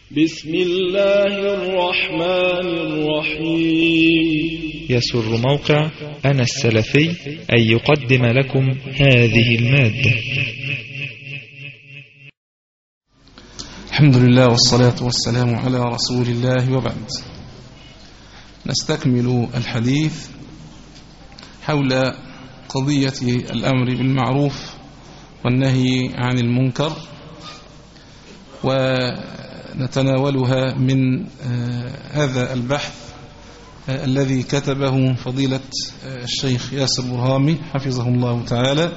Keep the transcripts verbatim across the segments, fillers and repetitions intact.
بسم الله الرحمن الرحيم. يسر موقع أنا السلفي أن يقدم لكم هذه المادة. الحمد لله والصلاة والسلام على رسول الله، وبعد. نستكمل الحديث حول قضية الأمر بالمعروف والنهي عن المنكر، ونتناولها من هذا البحث الذي كتبه فضيلة الشيخ ياسر برهامي حفظه الله تعالى.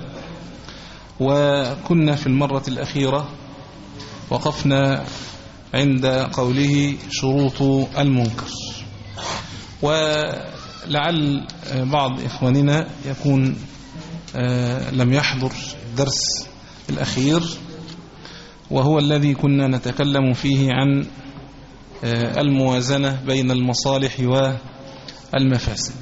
وكنا في المرة الأخيرة وقفنا عند قوله شروط المنكر، ولعل بعض إخواننا يكون لم يحضر الدرس الأخير، وهو الذي كنا نتكلم فيه عن الموازنة بين المصالح والمفاسد.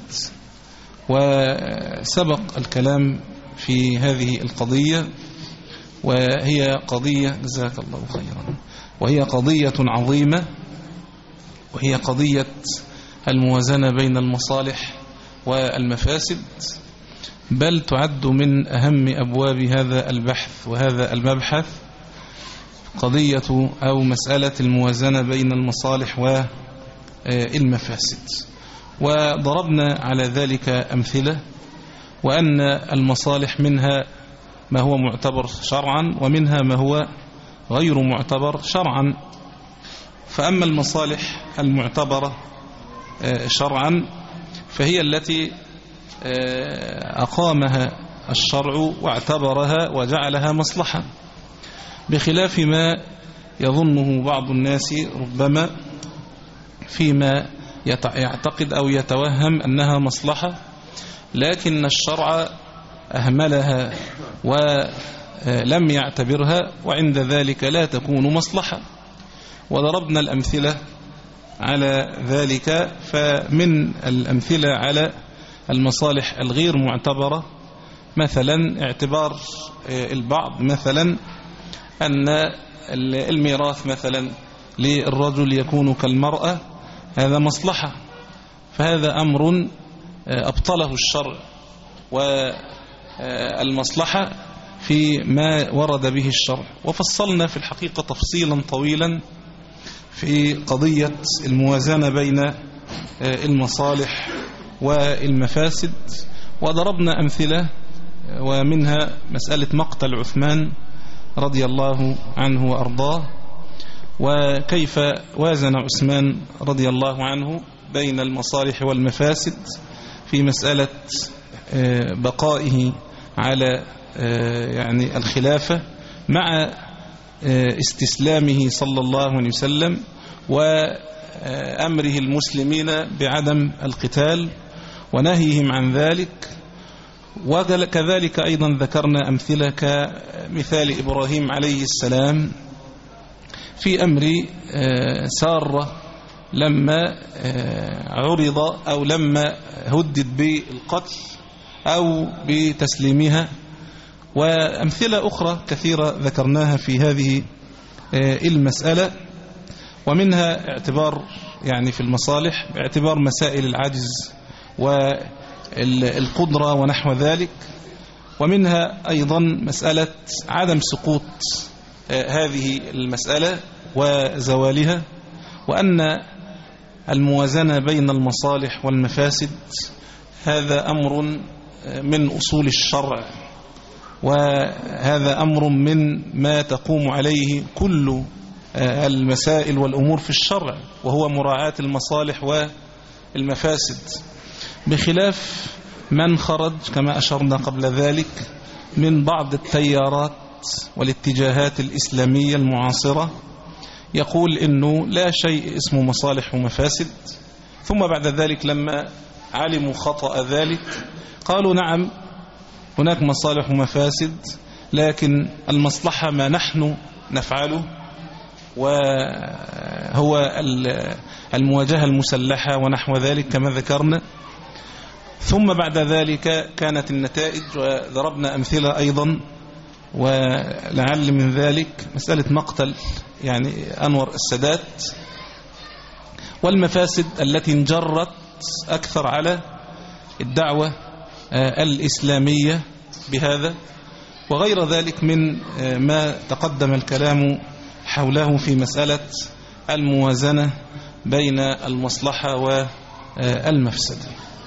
وسبق الكلام في هذه القضية، وهي قضية جزاك الله خيرا وهي قضية عظيمة، وهي قضية الموازنة بين المصالح والمفاسد، بل تعد من أهم أبواب هذا البحث وهذا المبحث، قضية أو مسألة الموازنة بين المصالح والمفاسد. وضربنا على ذلك أمثلة، وأن المصالح منها ما هو معتبر شرعا ومنها ما هو غير معتبر شرعا. فأما المصالح المعتبرة شرعا فهي التي أقامها الشرع واعتبرها وجعلها مصلحة، بخلاف ما يظنه بعض الناس ربما فيما يعتقد أو يتوهم أنها مصلحة، لكن الشرع أهملها ولم يعتبرها، وعند ذلك لا تكون مصلحة. وضربنا الأمثلة على ذلك. فمن الأمثلة على المصالح الغير معتبرة مثلا اعتبار البعض مثلا أن الميراث مثلا للرجل يكون كالمرأة، هذا مصلحة، فهذا أمر أبطله الشرع، والمصلحة في ما ورد به الشرع. وفصلنا في الحقيقة تفصيلا طويلا في قضية الموازنة بين المصالح والمفاسد، وضربنا أمثلة، ومنها مسألة مقتل عثمان رضي الله عنه وأرضاه، وكيف وازن عثمان رضي الله عنه بين المصالح والمفاسد في مسألة بقائه على يعني الخلافة مع استسلامه صلى الله عليه وسلم وأمره المسلمين بعدم القتال ونهيهم عن ذلك. وكذلك أيضا ذكرنا أمثلة كمثال إبراهيم عليه السلام في أمر سارة لما عرض أو لما هدد بالقتل أو بتسليمها، وأمثلة أخرى كثيرة ذكرناها في هذه المسألة. ومنها اعتبار يعني في المصالح باعتبار مسائل العجز والقدرة ونحو ذلك، ومنها أيضا مسألة عدم سقوط هذه المسألة وزوالها، وأن الموازنة بين المصالح والمفاسد هذا أمر من أصول الشرع، وهذا أمر من ما تقوم عليه كل المسائل والأمور في الشرع، وهو مراعاة المصالح والمفاسد، بخلاف من خرج كما أشرنا قبل ذلك من بعض التيارات والاتجاهات الإسلامية المعاصرة، يقول إنه لا شيء اسمه مصالح ومفاسد، ثم بعد ذلك لما علموا خطأ ذلك قالوا نعم هناك مصالح ومفاسد، لكن المصلحة ما نحن نفعله، وهو المواجهة المسلحة ونحو ذلك كما ذكرنا. ثم بعد ذلك كانت النتائج، وضربنا أمثلة أيضا ولعل من ذلك مسألة مقتل يعني أنور السادات، والمفاسد التي انجرت أكثر على الدعوة الإسلامية بهذا، وغير ذلك من ما تقدم الكلام حوله في مسألة الموازنة بين المصلحة والمفسدة.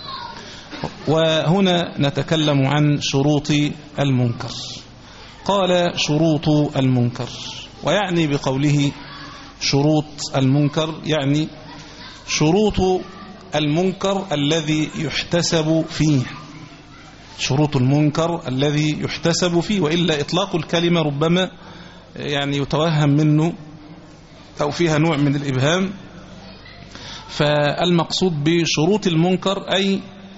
وهنا نتكلم عن شروط المنكر. قال شروط المنكر، ويعني بقوله شروط المنكر يعني شروط المنكر الذي يحتسب فيه، شروط المنكر الذي يحتسب فيه، وإلا إطلاق الكلمة ربما يعني يتوهم منه أو فيها نوع من الإبهام. فالمقصود بشروط المنكر أي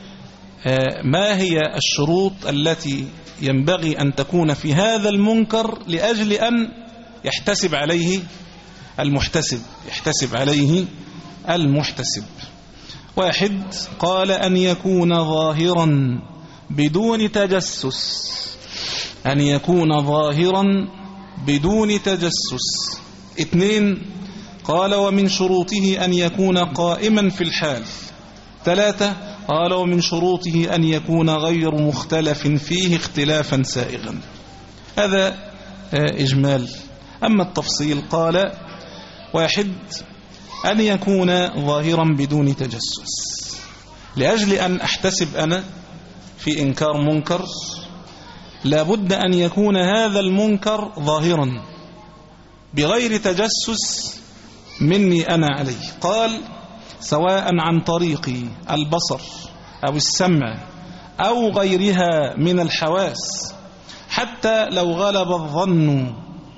ما هي الشروط التي ينبغي أن تكون في هذا المنكر لأجل أن يحتسب عليه المحتسب يحتسب عليه المحتسب. واحد، قال أن يكون ظاهرا بدون تجسس، أن يكون ظاهرا بدون تجسس. اثنين، قال ومن شروطه أن يكون قائما في الحال. ثلاثة، قال ومن شروطه أن يكون غير مختلف فيه اختلافا سائغا. هذا إجمال. أما التفصيل قال واحد، أن يكون ظاهرا بدون تجسس، لأجل أن أحتسب أنا في إنكار منكر لابد أن يكون هذا المنكر ظاهرا بغير تجسس مني أنا عليه. قال سواء عن طريق البصر أو السمع أو غيرها من الحواس، حتى لو غلب الظن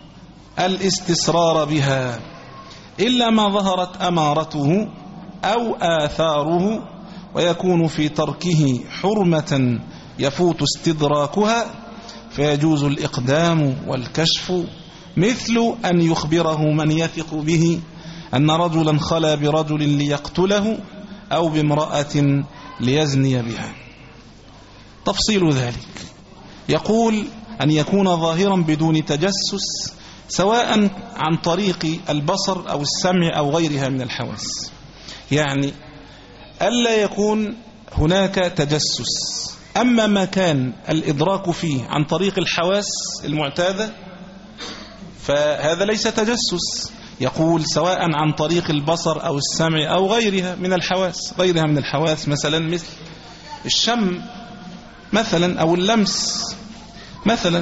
الاستسرار بها، إلا ما ظهرت أمارته أو آثاره، ويكون في تركه حرمة يفوت استدراكها فيجوز الإقدام والكشف، مثل أن يخبره من يثق به أن رجلا خلا برجل ليقتله أو بامرأة ليزني بها. تفصيل ذلك يقول أن يكون ظاهرا بدون تجسس، سواء عن طريق البصر أو السمع أو غيرها من الحواس، يعني ألا يكون هناك تجسس. أما ما كان الإدراك فيه عن طريق الحواس المعتادة فهذا ليس تجسس. يقول سواء عن طريق البصر أو السمع أو غيرها من الحواس، غيرها من الحواس مثلا مثل الشم مثلا أو اللمس مثلا.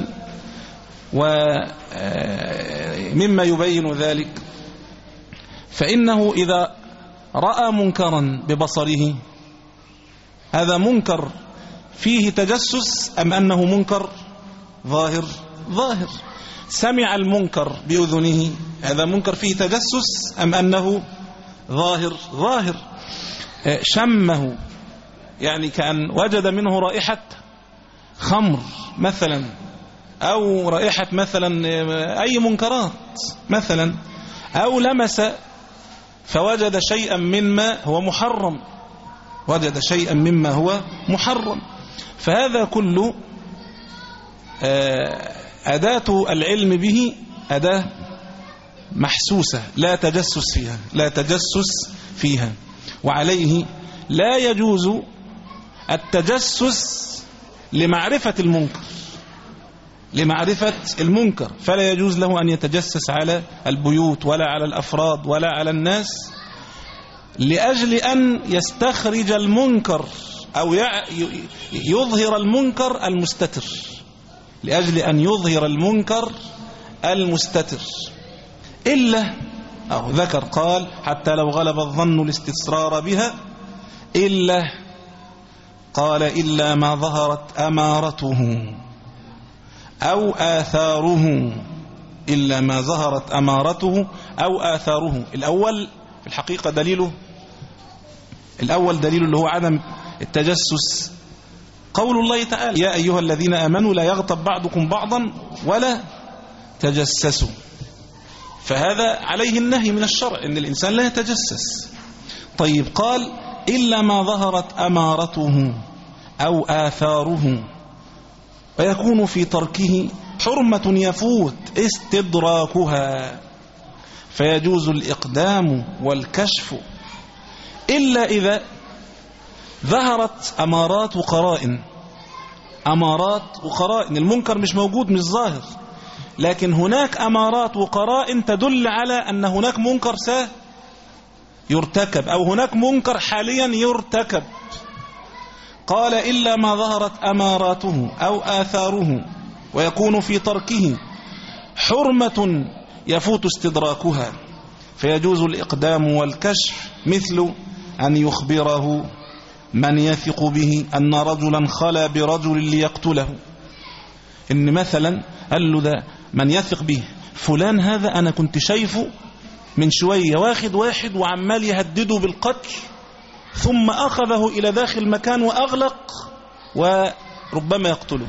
ومما يبين ذلك فإنه إذا رأى منكرا ببصره، هذا منكر فيه تجسس أم أنه منكر ظاهر؟ ظاهر. سمع المنكر بأذنه، هذا منكر فيه تجسس أم أنه ظاهر؟ ظاهر. شمه يعني كأن وجد منه رائحة خمر مثلا، أو رائحة مثلا أي منكرات مثلا، أو لمس فوجد شيئا مما هو محرم، وجد شيئا مما هو محرم. فهذا كله أداة العلم به أداة محسوسة لا تجسس فيها، لا تجسس فيها. وعليه لا يجوز التجسس لمعرفة المنكر، لمعرفة المنكر فلا يجوز له أن يتجسس على البيوت ولا على الأفراد ولا على الناس لأجل أن يستخرج المنكر أو يظهر المنكر المستتر، لأجل أن يظهر المنكر المستتر. إلا أو ذكر قال حتى لو غلب الظن الاستسرار بها، إلا قال إلا ما ظهرت أمارته أو آثاره، إلا ما ظهرت أمارته أو آثاره. الأول في الحقيقة دليله الأول دليل اللي هو عدم التجسس قول الله تعالى يا أيها الذين آمنوا لا يغتب بعضكم بعضا ولا تجسسوا. فهذا عليه النهي من الشرع إن الإنسان لا يتجسس. طيب قال إلا ما ظهرت أمارته أو آثاره، ويكون في تركه حرمة يفوت استدراكها، فيجوز الإقدام والكشف إلا إذا ظهرت أمارات وقرائن. أمارات وقرائن، المنكر مش موجود مش ظاهر، لكن هناك أمارات وقرائن تدل على أن هناك منكر سيرتكب أو هناك منكر حاليا يرتكب. قال إلا ما ظهرت أماراته أو آثاره ويكون في تركه حرمة يفوت استدراكها، فيجوز الإقدام والكشف، مثل أن يخبره من يثق به أن رجلا خلا برجل ليقتله. إن مثلا قال له ده من يثق به فلان هذا أنا كنت شايفه من شوية واخد واحد وعمال يهدده بالقتل، ثم أخذه إلى داخل مكان وأغلق وربما يقتله.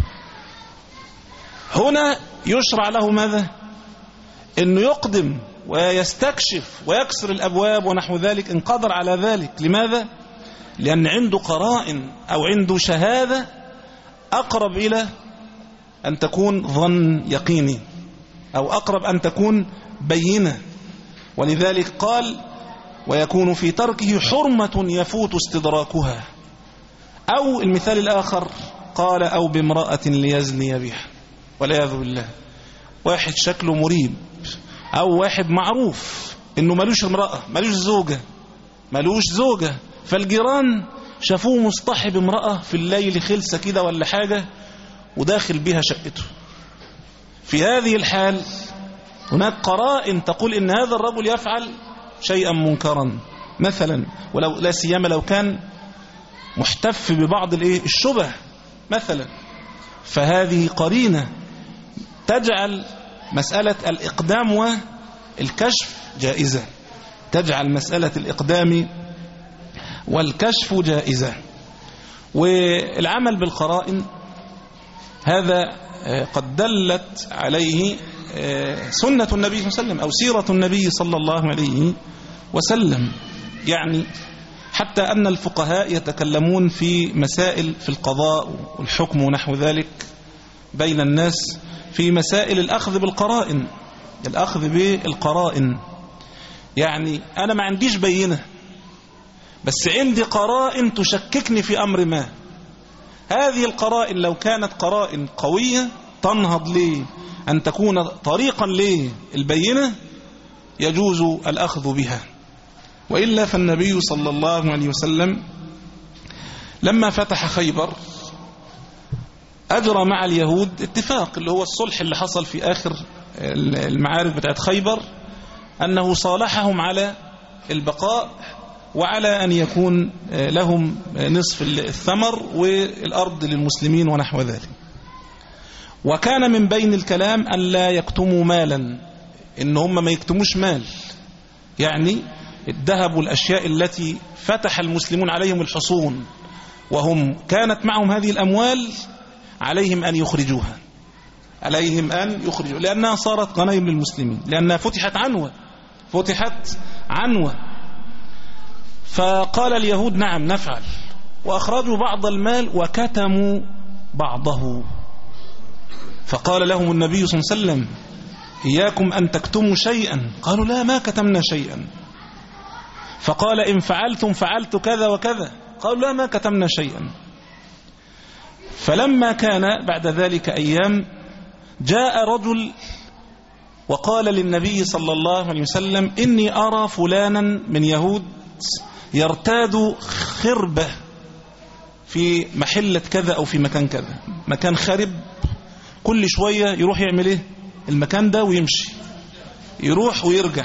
هنا يشرع له ماذا؟ إنه يقدم ويستكشف ويكسر الأبواب ونحو ذلك إن قدر على ذلك. لماذا؟ لأن عنده قرائن أو عنده شهادة أقرب إلى أن تكون ظن يقيني أو أقرب أن تكون بينة. ولذلك قال ويكون في تركه حرمة يفوت استدراكها. أو المثال الآخر قال أو بامرأة ليزني بها، والعياذ بالله، واحد شكله مريب أو واحد معروف إنه ملوش امرأة ملوش زوجة ملوش زوجة فالجيران شافوه مصطحب امرأة في الليل خلسة كده ولا حاجة وداخل بها شقته. في هذه الحال هناك قرائن تقول إن هذا الرجل يفعل شيئا منكرا مثلا، ولو لا سيما لو كان محتف ببعض الشبه مثلا، فهذه قرينة تجعل مسألة الإقدام والكشف جائزة، تجعل مسألة الإقدام والكشف جائزة. والعمل بالقرائن هذا قد دلت عليه سنة النبي صلى الله عليه وسلم أو سيرة النبي صلى الله عليه وسلم. يعني حتى أن الفقهاء يتكلمون في مسائل في القضاء والحكم ونحو ذلك بين الناس في مسائل الأخذ بالقرائن. الأخذ بالقرائن يعني أنا ما عنديش بينة بس عندي قرائن تشككني في أمر ما. هذه القرائن لو كانت قرائن قوية تنهض لي أن تكون طريقا للبينة يجوز الأخذ بها. وإلا فالنبي صلى الله عليه وسلم لما فتح خيبر أجرى مع اليهود اتفاق اللي هو الصلح اللي حصل في آخر المعارك بتاعت خيبر، أنه صالحهم على البقاء وعلى أن يكون لهم نصف الثمر والأرض للمسلمين ونحو ذلك. وكان من بين الكلام أن لا يكتموا مالا، إن هم ما يكتموش مال، يعني الذهب والأشياء التي فتح المسلمون عليهم الحصون وهم كانت معهم هذه الأموال عليهم أن يخرجوها، عليهم أن يخرجوا لأنها صارت غنائم للمسلمين، لأنها فتحت عنوة فتحت عنوة فقال اليهود نعم نفعل، وأخرجوا بعض المال وكتموا بعضه. فقال لهم النبي صلى الله عليه وسلم إياكم أن تكتموا شيئا. قالوا لا ما كتمنا شيئا. فقال إن فعلتم فعلت كذا وكذا. قالوا لا ما كتمنا شيئا. فلما كان بعد ذلك أيام جاء رجل وقال للنبي صلى الله عليه وسلم إني أرى فلانا من يهود يرتاد خربة في محلة كذا أو في مكان كذا، مكان خرب، كل شوية يروح يعمل إيه المكان ده ويمشي، يروح ويرجع.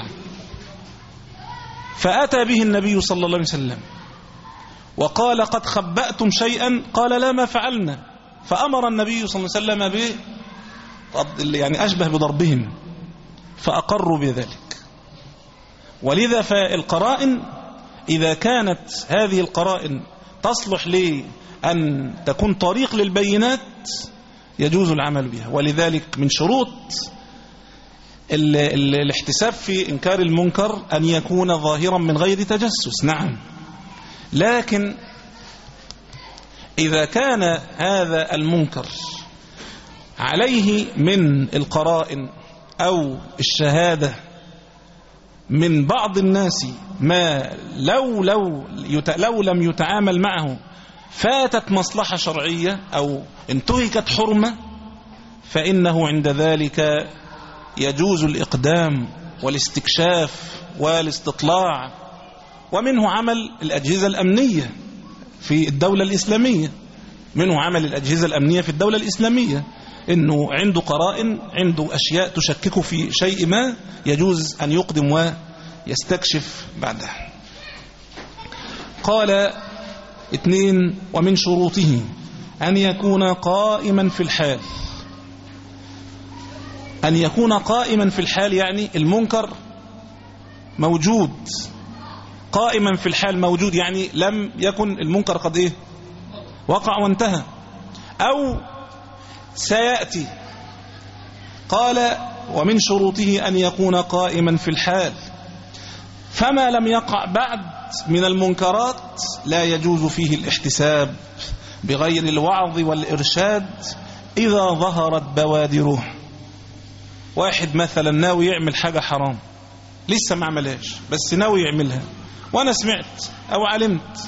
فأتى به النبي صلى الله عليه وسلم وقال قد خبأتم شيئا؟ قال لا ما فعلنا. فأمر النبي صلى الله عليه وسلم به يعني أشبه بضربهم فأقروا بذلك. ولذا فالقرائن إذا كانت هذه القرائن تصلح لأن تكون طريق للبينات يجوز العمل بها. ولذلك من شروط ال ال الاحتساب في إنكار المنكر أن يكون ظاهرا من غير تجسس. نعم، لكن إذا كان هذا المنكر عليه من القرائن أو الشهادة من بعض الناس ما لو, لو, لو لم يتعامل معه فاتت مصلحة شرعية أو انتهكت حرمة، فإنه عند ذلك يجوز الإقدام والاستكشاف والاستطلاع. ومنه عمل الأجهزة الأمنية في الدولة الإسلامية، منه عمل الأجهزة الأمنية في الدولة الإسلامية، إنه عنده قرائن، عنده أشياء تشكك في شيء ما، يجوز أن يقدم ويستكشف بعدها. قال اثنين: ومن شروطه أن يكون قائما في الحال. أن يكون قائما في الحال يعني المنكر موجود، قائما في الحال موجود يعني لم يكن المنكر قد إيه وقع وانتهى أو سيأتي. قال: ومن شروطه أن يكون قائما في الحال، فما لم يقع بعد من المنكرات لا يجوز فيه الاحتساب بغير الوعظ والإرشاد إذا ظهرت بوادره. واحد مثلا ناوي يعمل حاجة حرام، لسه ما عملهاش بس ناوي يعملها، وأنا سمعت أو علمت،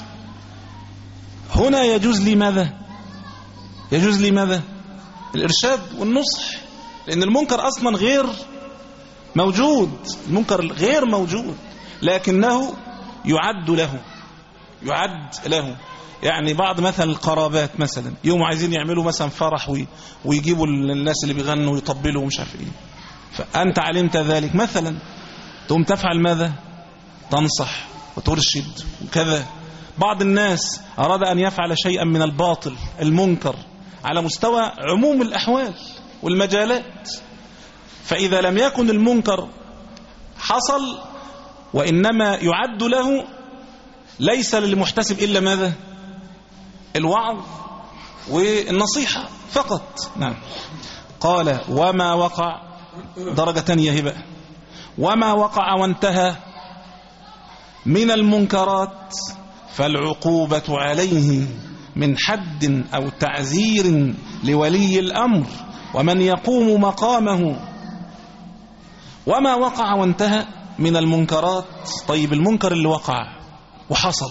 هنا يجوز لي ماذا؟ يجوز لي ماذا؟ الإرشاد والنصح، لأن المنكر أصلا غير موجود، المنكر غير موجود لكنه يعد له يعد له يعني بعض مثلا القرابات مثلا يوم عايزين يعملوا مثلا فرح ويجيبوا الناس اللي بيغنوا ويطبلوا ومش عارف ايه، فأنت علمت ذلك مثلا، تقوم تفعل ماذا؟ تنصح وترشد وكذا. بعض الناس أراد أن يفعل شيئا من الباطل المنكر على مستوى عموم الأحوال والمجالات، فإذا لم يكن المنكر حصل وإنما يعد له، ليس للمحتسب إلا ماذا؟ الوعظ والنصيحة فقط. نعم. قال: وما وقع، درجة تانية هي بقى، وما وقع وانتهى من المنكرات فالعقوبة عليه من حد أو تعزير لولي الأمر ومن يقوم مقامه. وما وقع وانتهى من المنكرات، طيب المنكر اللي وقع وحصل،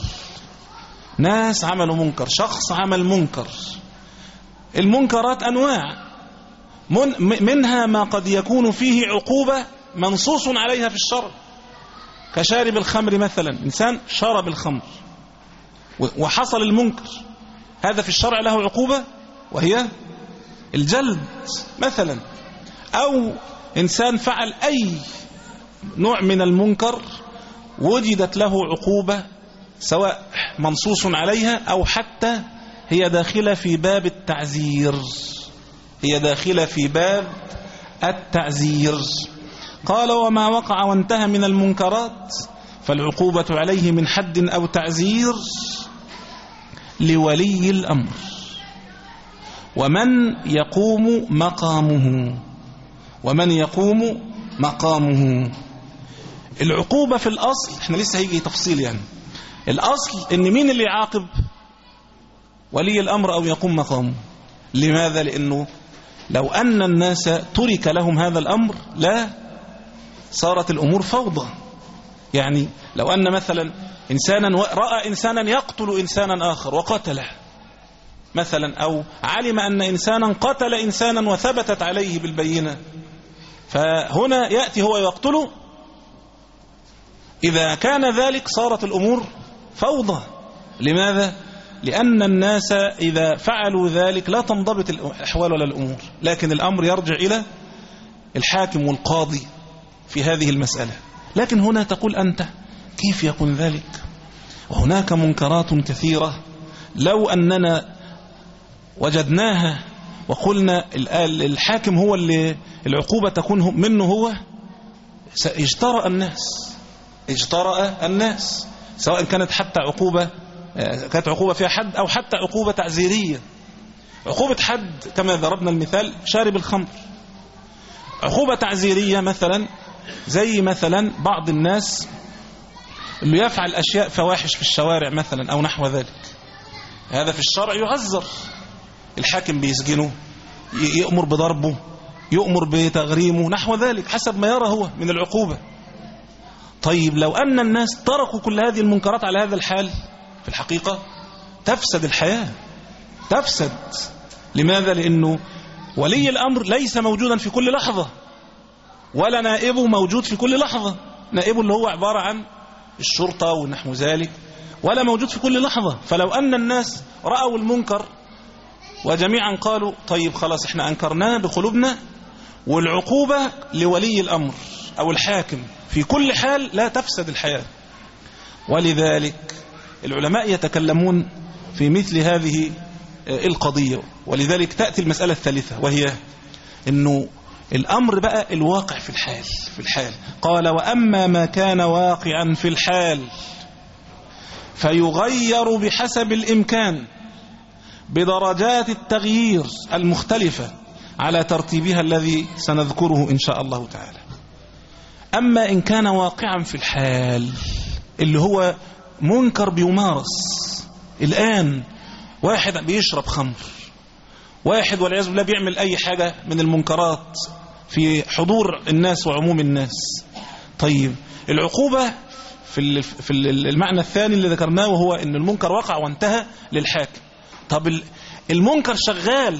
ناس عملوا منكر، شخص عمل منكر. المنكرات أنواع، من منها ما قد يكون فيه عقوبة منصوص عليها في الشرع، كشارب الخمر مثلا، إنسان شرب الخمر وحصل المنكر، هذا في الشرع له عقوبة وهي الجلد مثلا. أو إنسان فعل أي نوع من المنكر وجدت له عقوبة سواء منصوص عليها أو حتى هي داخلة في باب التعزير، هي داخلة في باب التعزير. قال: وما وقع وانتهى من المنكرات فالعقوبة عليه من حد أو تعزير لولي الأمر ومن يقوم مقامه ومن يقوم مقامه. العقوبة في الأصل، احنا لسه هيجي تفصيل، يعني الأصل ان مين اللي يعاقب؟ ولي الأمر أو يقوم مقامه. لماذا؟ لأنه لو أن الناس ترك لهم هذا الأمر لا صارت الأمور فوضى. يعني لو أن مثلا إنسانا رأى إنسانا يقتل إنسانا آخر وقتله مثلا، أو علم أن إنسانا قتل إنسانا وثبتت عليه بالبينة، فهنا يأتي هو يقتله، إذا كان ذلك صارت الأمور فوضى. لماذا؟ لأن الناس إذا فعلوا ذلك لا تنضبط الأحوال ولا الأمور، لكن الأمر يرجع إلى الحاكم والقاضي في هذه المسألة. لكن هنا تقول أنت كيف يكون ذلك؟ وهناك منكرات كثيرة لو أننا وجدناها وقلنا الحاكم هو اللي العقوبة تكون منه هو، اجترأ الناس اجترأ الناس سواء كانت حتى عقوبة كانت عقوبة فيها حد أو حتى عقوبة تعزيرية. عقوبة حد كما ضربنا المثال شارب الخمر، عقوبة تعزيرية مثلا زي مثلا بعض الناس اللي يفعل أشياء فواحش في الشوارع مثلا أو نحو ذلك، هذا في الشرع يعزر، الحاكم بيسجنه يأمر بضربه، يؤمر بتغريمه، نحو ذلك حسب ما يرى هو من العقوبة. طيب لو أن الناس تركوا كل هذه المنكرات على هذا الحال، في الحقيقة تفسد الحياة، تفسد. لماذا؟ لأنه ولي الأمر ليس موجودا في كل لحظة، ولا نائبه موجود في كل لحظة. نائبه اللي هو عبارة عن الشرطة ونحو ذلك، ولا موجود في كل لحظة. فلو أن الناس رأوا المنكر وجميعا قالوا طيب خلاص احنا أنكرناه بقلوبنا، والعقوبة لولي الأمر أو الحاكم في كل حال، لا تفسد الحياة. ولذلك العلماء يتكلمون في مثل هذه القضية. ولذلك تأتي المسألة الثالثة، وهي أنه الأمر بقى الواقع في الحال في الحال قال وأما ما كان واقعا في الحال فيغير بحسب الإمكان بدرجات التغيير المختلفة على ترتيبها الذي سنذكره إن شاء الله تعالى. أما إن كان واقعا في الحال اللي هو منكر بيمارس الآن، واحد بيشرب خمر، واحد والعياذ بالله بيعمل أي حاجة من المنكرات في حضور الناس وعموم الناس. طيب العقوبة في في المعنى الثاني اللي ذكرناه، وهو أن المنكر وقع وانتهى للحاكم. طب المنكر شغال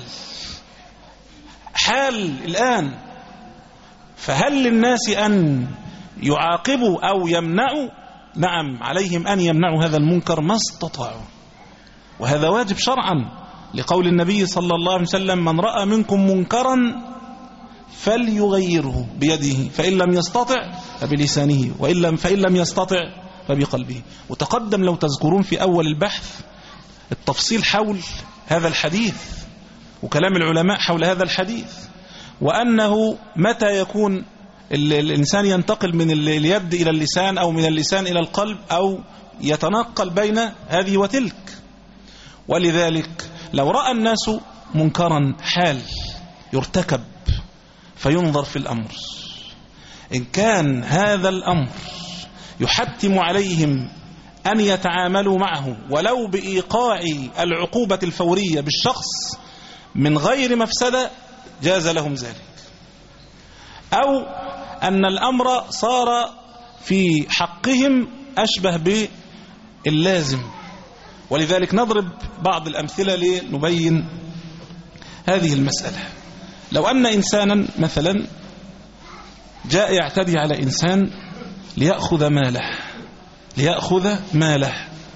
حال الآن، فهل للناس أن يعاقبوا أو يمنعوا؟ نعم، عليهم أن يمنعوا هذا المنكر ما استطاعوا، وهذا واجب شرعا لقول النبي صلى الله عليه وسلم من رأى منكم منكرا فليغيره بيده فإن لم يستطع فبلسانه وإن لم فإن لم يستطع فبقلبه. وتقدم لو تذكرون في أول البحث التفصيل حول هذا الحديث وكلام العلماء حول هذا الحديث، وأنه متى يكون الإنسان ينتقل من اليد إلى اللسان أو من اللسان إلى القلب أو يتنقل بين هذه وتلك. ولذلك لو رأى الناس منكرا حال يرتكب فينظر في الأمر، إن كان هذا الأمر يحتم عليهم أن يتعاملوا معه ولو بإيقاع العقوبة الفورية بالشخص من غير مفسدة جاز لهم ذلك، أو أن الأمر صار في حقهم أشبه باللازم. ولذلك نضرب بعض الأمثلة لنبين هذه المسألة. لو أن إنسانا مثلا جاء يعتدي على إنسان ليأخذ ماله ليأخذ ماله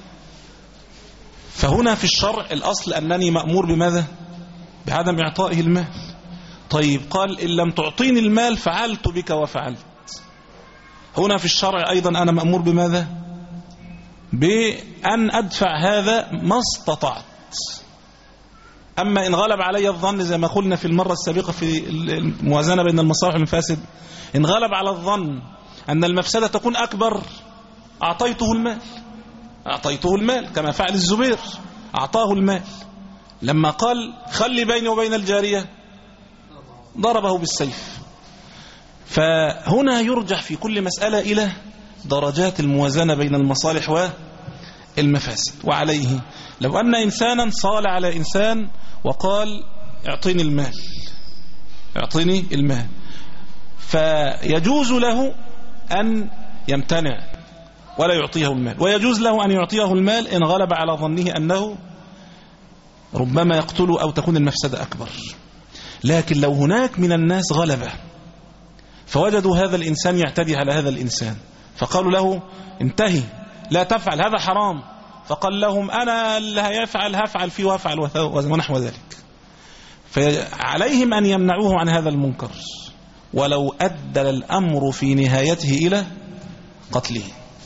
فهنا في الشرع الأصل أنني مأمور بماذا؟ بعدم إعطائه المال. طيب قال إن لم تعطيني المال فعلت بك وفعلت. هنا في الشرع أيضا أنا مأمور بماذا؟ بأن أدفع هذا ما استطعت. أما إن غلب علي الظن زي ما قلنا في المرة السابقة في الموازنة بين المصالح والمفاسد، إن غلب على الظن أن المفسدة تكون أكبر أعطيته المال أعطيته المال كما فعل الزبير، أعطاه المال. لما قال خلي بيني وبين الجارية ضربه بالسيف. فهنا يرجع في كل مسألة إلى درجات الموازنة بين المصالح والمفاسد. وعليه لو أن إنسانا صال على إنسان وقال اعطيني المال اعطيني المال فيجوز له أن يمتنع ولا يعطيه المال، ويجوز له أن يعطيه المال إن غلب على ظنه أنه ربما يقتله أو تكون المفسدة أكبر. لكن لو هناك من الناس غلبة فوجدوا هذا الإنسان يعتدي على هذا الإنسان فقالوا له انتهي لا تفعل هذا حرام، فقال لهم أنا اللي هيفعل هفعل فيه وافعل ونحو ذلك، فعليهم أن يمنعوه عن هذا المنكر ولو أدى الأمر في نهايته إلى قتله،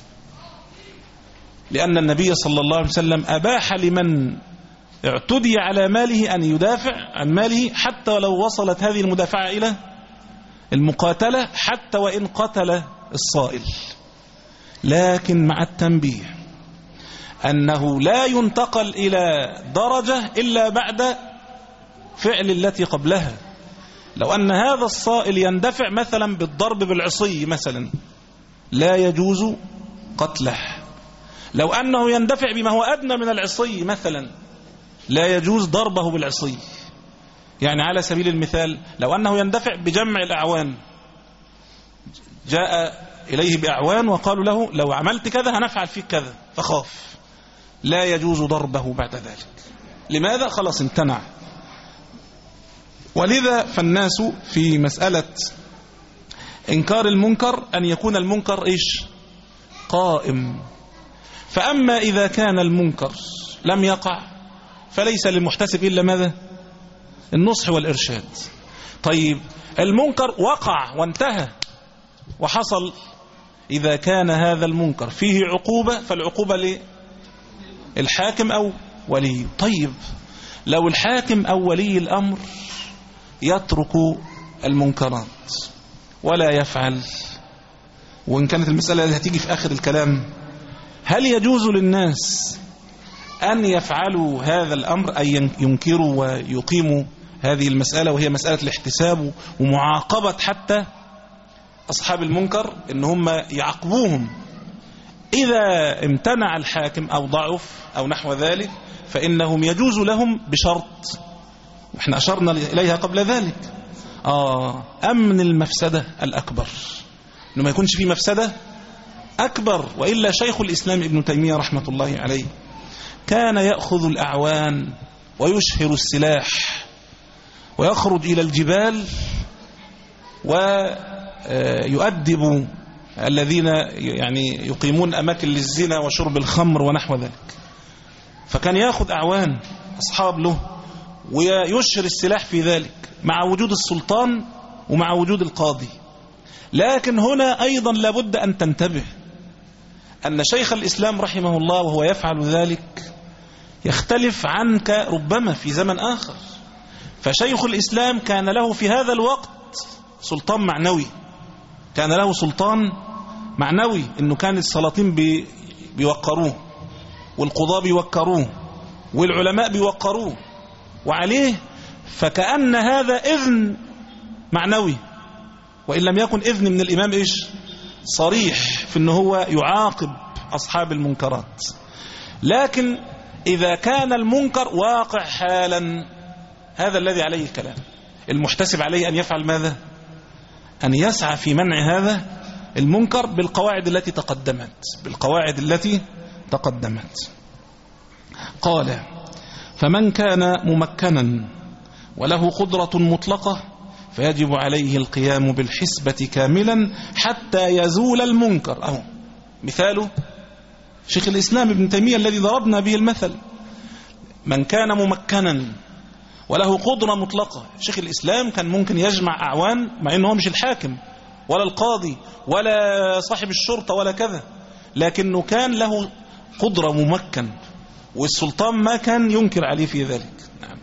لأن النبي صلى الله عليه وسلم أباح لمن اعتدي على ماله أن يدافع عن ماله حتى ولو وصلت هذه المدافعة إلى المقاتلة، حتى وإن قتل الصائل، لكن مع التنبيه أنه لا ينتقل إلى درجة إلا بعد فعل التي قبلها. لو أن هذا الصائل يندفع مثلا بالضرب بالعصي مثلا لا يجوز قتله، لو أنه يندفع بما هو أدنى من العصي مثلا لا يجوز ضربه بالعصي، يعني على سبيل المثال لو أنه يندفع بجمع الأعوان، جاء إليه بأعوان وقالوا له لو عملت كذا هنفعل فيك كذا، فخاف، لا يجوز ضربه بعد ذلك. لماذا؟ خلاص امتنع. ولذا فالناس في مسألة إنكار المنكر أن يكون المنكر إيش؟ قائم. فأما إذا كان المنكر لم يقع فليس للمحتسب إلا ماذا؟ النصح والإرشاد. طيب المنكر وقع وانتهى وحصل، إذا كان هذا المنكر فيه عقوبة فالعقوبة للحاكم أو ولي. طيب لو الحاكم أو ولي الأمر يترك المنكرات ولا يفعل، وإن كانت المسألة اللي هتيجي في آخر الكلام، هل يجوز للناس أن يفعلوا هذا الأمر، أي ينكروا ويقيموا هذه المسألة وهي مسألة الاحتساب ومعاقبة حتى أصحاب المنكر إن هم يعاقبوهم إذا امتنع الحاكم أو ضعف أو نحو ذلك، فإنهم يجوز لهم بشرط وإحنا أشرنا إليها قبل ذلك، آه أمن المفسدة الأكبر، إنه ما يكونش فيه مفسدة أكبر. وإلا شيخ الإسلام ابن تيمية رحمة الله عليه كان يأخذ الأعوان ويشهر السلاح ويخرج إلى الجبال ويؤدب الذين يعني يقيمون أماكن للزنا وشرب الخمر ونحو ذلك. فكان يأخذ أعوان أصحاب له ويشهر السلاح في ذلك مع وجود السلطان ومع وجود القاضي. لكن هنا أيضا لابد أن تنتبه أن شيخ الإسلام رحمه الله وهو يفعل ذلك يختلف عنك ربما في زمن آخر. فشيخ الإسلام كان له في هذا الوقت سلطان معنوي، كان له سلطان معنوي، إنه كان السلاطين بي بيوقروه والقضاة بيوقروه والعلماء بيوقروه وعليه، فكأن هذا إذن معنوي وإن لم يكن إذن من الإمام إيش صريح في أنه هو يعاقب أصحاب المنكرات. لكن إذا كان المنكر واقع حالا، هذا الذي عليه الكلام، المحتسب عليه أن يفعل ماذا؟ أن يسعى في منع هذا المنكر بالقواعد التي تقدمت بالقواعد التي تقدمت قال: فمن كان ممكنا وله قدرة مطلقة فيجب عليه القيام بالحسبة كاملا حتى يزول المنكر. أهو مثاله شيخ الإسلام ابن تيمية الذي ضربنا به المثل، من كان ممكنا وله قدرة مطلقة. شيخ الإسلام كان ممكن يجمع أعوان مع أنه مش الحاكم ولا القاضي ولا صاحب الشرطة ولا كذا، لكنه كان له قدرة ممكن والسلطان ما كان ينكر عليه في ذلك. نعم.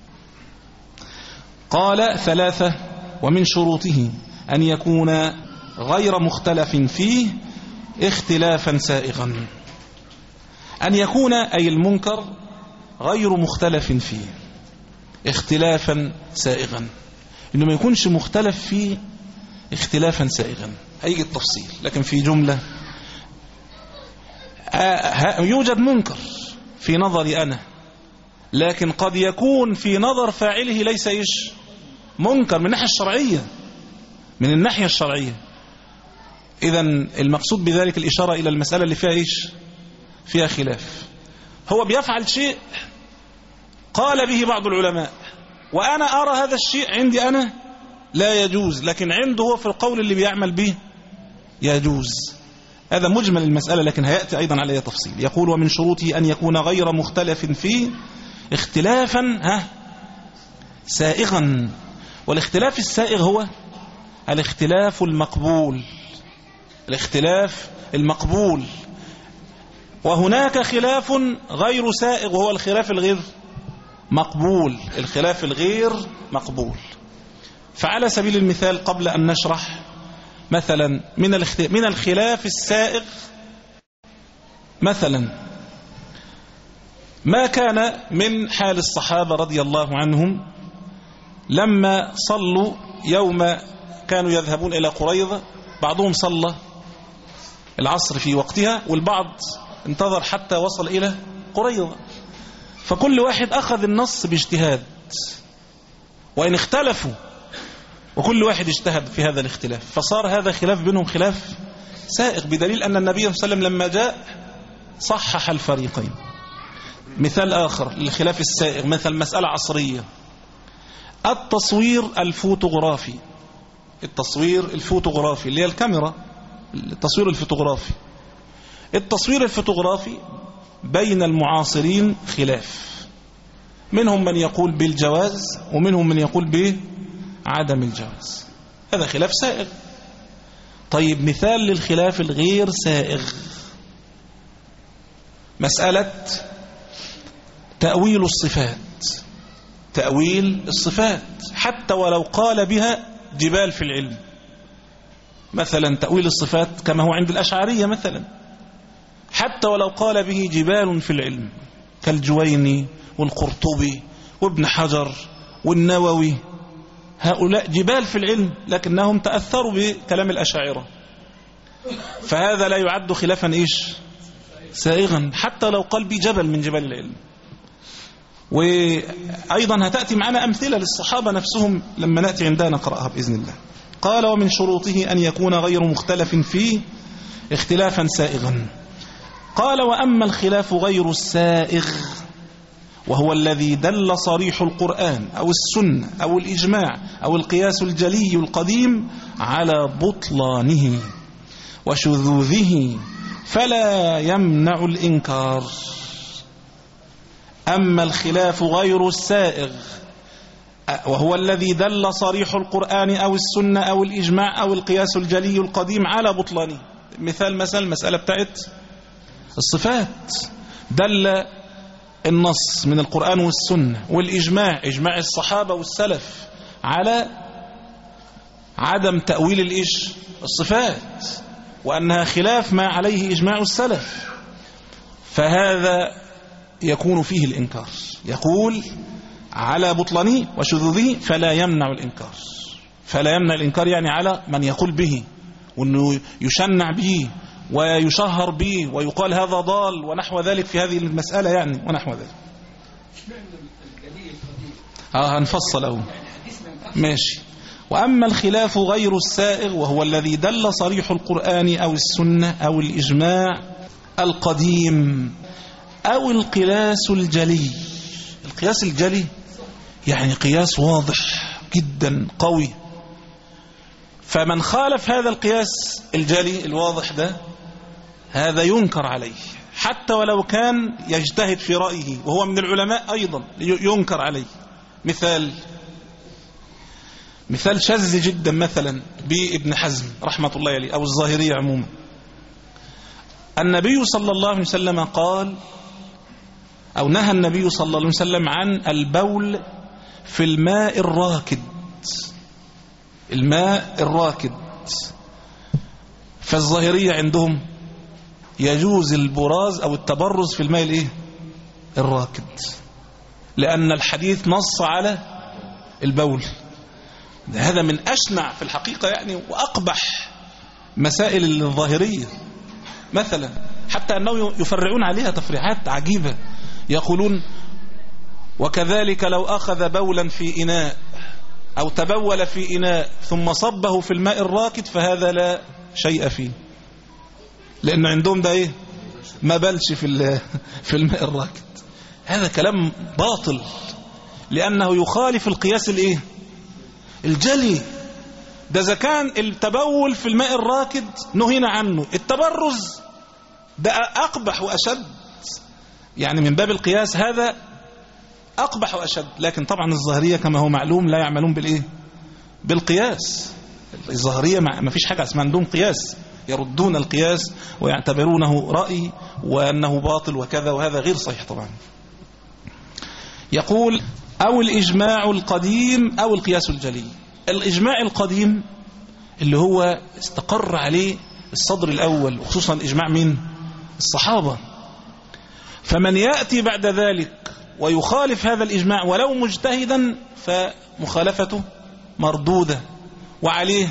قال: ثلاثة: ومن شروطه أن يكون غير مختلف فيه اختلافا سائغا. أن يكون أي المنكر غير مختلف فيه اختلافا سائغا، إنه ما يكونش مختلف فيه اختلافا سائغا. هيجي التفصيل، لكن في جملة: يوجد منكر في نظري أنا، لكن قد يكون في نظر فاعله ليس إيش منكر من الناحية الشرعية، من الناحية الشرعية. إذن المقصود بذلك الإشارة إلى المسألة اللي فيها إيش فيها خلاف. هو بيفعل شيء قال به بعض العلماء وأنا أرى هذا الشيء عندي أنا لا يجوز، لكن عنده هو في القول اللي بيعمل به يجوز. هذا مجمل المسألة، لكن هيأتي أيضا عليه تفصيل. يقول: ومن شروطه أن يكون غير مختلف فيه اختلافا ها سائغا. والاختلاف السائغ هو الاختلاف المقبول، الاختلاف المقبول. وهناك خلاف غير سائغ وهو الخلاف الغير مقبول، الخلاف الغير مقبول. فعلى سبيل المثال قبل أن نشرح مثلا من من الخلاف السائغ، مثلا ما كان من حال الصحابة رضي الله عنهم لما صلوا يوم كانوا يذهبون إلى قريظة، بعضهم صلى العصر في وقتها والبعض انتظر حتى وصل إلى قريظة، فكل واحد أخذ النص باجتهاد وإن اختلفوا وكل واحد اجتهد في هذا الاختلاف، فصار هذا خلاف بينهم خلاف سائغ، بدليل أن النبي صلى الله عليه وسلم لما جاء صحح الفريقين. مثال آخر للخلاف السائغ، مثل مسألة عصرية، التصوير الفوتوغرافي. التصوير الفوتوغرافي اللي هي الكاميرا، التصوير الفوتوغرافي. التصوير الفوتوغرافي بين المعاصرين خلاف، منهم من يقول بالجواز ومنهم من يقول بعدم الجواز. هذا خلاف سائغ. طيب مثال للخلاف الغير سائغ، مسألة تأويل الصفات. تأويل الصفات حتى ولو قال بها جبال في العلم، مثلا تأويل الصفات كما هو عند الأشعرية مثلا، حتى ولو قال به جبال في العلم كالجويني والقرطبي وابن حجر والنووي، هؤلاء جبال في العلم لكنهم تأثروا بكلام الأشاعرة، فهذا لا يعد خلافا إيش سائغا حتى لو قال به جبل من جبال العلم. وأيضا هتأتي معنا أمثلة للصحابة نفسهم لما نأتي عندها نقرأها بإذن الله. قال ومن شروطه أن يكون غير مختلف فيه اختلافا سائغا. قال وأما الخلاف غير السائغ وهو الذي دل صريح القرآن أو السنة أو الإجماع أو القياس الجلي القديم على بطلانه وشذوذه فلا يمنع الإنكار. أما الخلاف غير السائغ وهو الذي دل صريح القرآن أو السنة أو الإجماع أو القياس الجلي القديم على بطلانه. مثال مثلا المسألة بتاعت الصفات، دل النص من القرآن والسنة والإجماع، إجماع الصحابة والسلف، على عدم تأويل الإيش الصفات، وأنها خلاف ما عليه إجماع السلف، فهذا يكون فيه الإنكار. يقول على بطلانه وشذوذه فلا يمنع الإنكار. فلا يمنع الإنكار يعني على من يقول به وأنه يشنع به ويشهر به ويقال هذا ضال ونحو ذلك في هذه المسألة يعني ونحو ذلك. اه هنفصل اهو ماشي. وأما الخلاف غير السائغ وهو الذي دل صريح القرآن أو السنة أو الإجماع القديم أو القياس الجلي. القياس الجلي يعني قياس واضح جدا قوي، فمن خالف هذا القياس الجلي الواضح ده هذا ينكر عليه حتى ولو كان يجتهد في رأيه وهو من العلماء أيضا ينكر عليه. مثال مثال شاذ جدا مثلا بابن حزم رحمة الله عليه أو الظاهرية عموما. النبي صلى الله عليه وسلم قال أو نهى النبي صلى الله عليه وسلم عن البول في الماء الراكد. الماء الراكد، فالظاهرية عندهم يجوز البراز أو التبرز في الماء الايه الراكد، لأن الحديث نص على البول. هذا من أشنع في الحقيقة يعني وأقبح مسائل الظاهرية مثلا، حتى أنه يفرعون عليها تفريعات عجيبة. يقولون وكذلك لو أخذ بولا في إناء أو تبول في إناء ثم صبه في الماء الراكد فهذا لا شيء فيه، لأن عندهم ده إيه ما بلش في في الماء الراكد. هذا كلام باطل لأنه يخالف القياس الإيه الجلي. ده إذا كان التبول في الماء الراكد نهينا عنه، التبرز ده أقبح وأشد، يعني من باب القياس هذا أقبح وأشد. لكن طبعا الظاهرية كما هو معلوم لا يعملون بالإيه بالقياس. الظاهرية ما فيش حاجة اسمها عندهم قياس، يردون القياس ويعتبرونه رأي وأنه باطل وكذا، وهذا غير صحيح طبعا. يقول أو الإجماع القديم أو القياس الجلي. الإجماع القديم اللي هو استقر عليه الصدر الأول وخصوصا إجماع من الصحابة، فمن يأتي بعد ذلك ويخالف هذا الإجماع ولو مجتهدا فمخالفته مردودة وعليه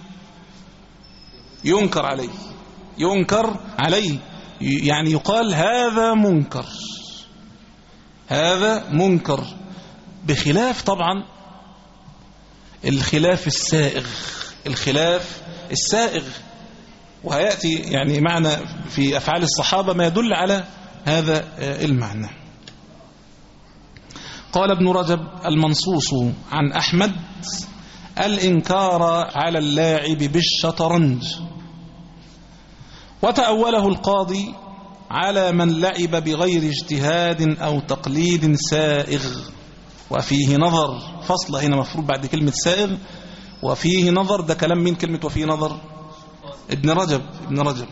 ينكر عليه ينكر عليه يعني يقال هذا منكر هذا منكر، بخلاف طبعا الخلاف السائغ، الخلاف السائغ. وهيأتي يعني معنا في أفعال الصحابة ما يدل على هذا المعنى. قال ابن رجب: المنصوص عن أحمد الإنكار على اللاعب بالشطرنج، وتأوله القاضي على من لعب بغير اجتهاد أو تقليد سائغ، وفيه نظر. فصل هنا مفروض بعد كلمة سائغ وفيه نظر، ده كلام مين كلمة وفيه نظر؟ ابن رجب ابن رجب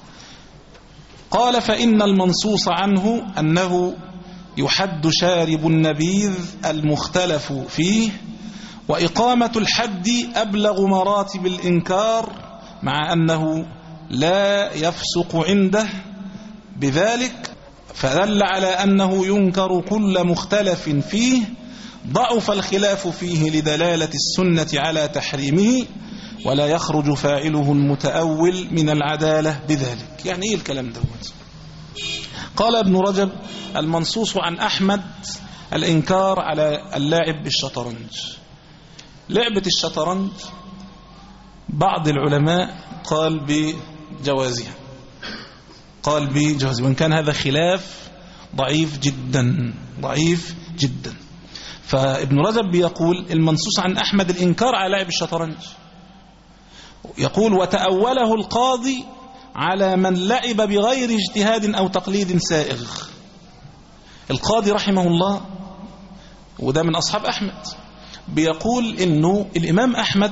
قال: فإن المنصوص عنه أنه يحد شارب النبيذ المختلف فيه، وإقامة الحد أبلغ مراتب الإنكار، مع أنه لا يفسق عنده بذلك، فدل على أنه ينكر كل مختلف فيه، ضعف الخلاف فيه لدلالة السنة على تحريمه، ولا يخرج فاعله المتأول من العدالة بذلك. يعني إيه الكلام دوت؟ قال ابن رجب: المنصوص عن أحمد الإنكار على اللاعب بالشطرنج. لعبة الشطرنج بعض العلماء قال بجوازها، قال بجوازها، وإن كان هذا خلاف ضعيف جدا ضعيف جدا. فابن رجب بيقول المنصوص عن أحمد الإنكار على لاعب الشطرنج، يقول: وتأوله القاضي على من لعب بغير اجتهاد أو تقليد سائغ. القاضي رحمه الله، وده من أصحاب أحمد، بيقول إنه الإمام أحمد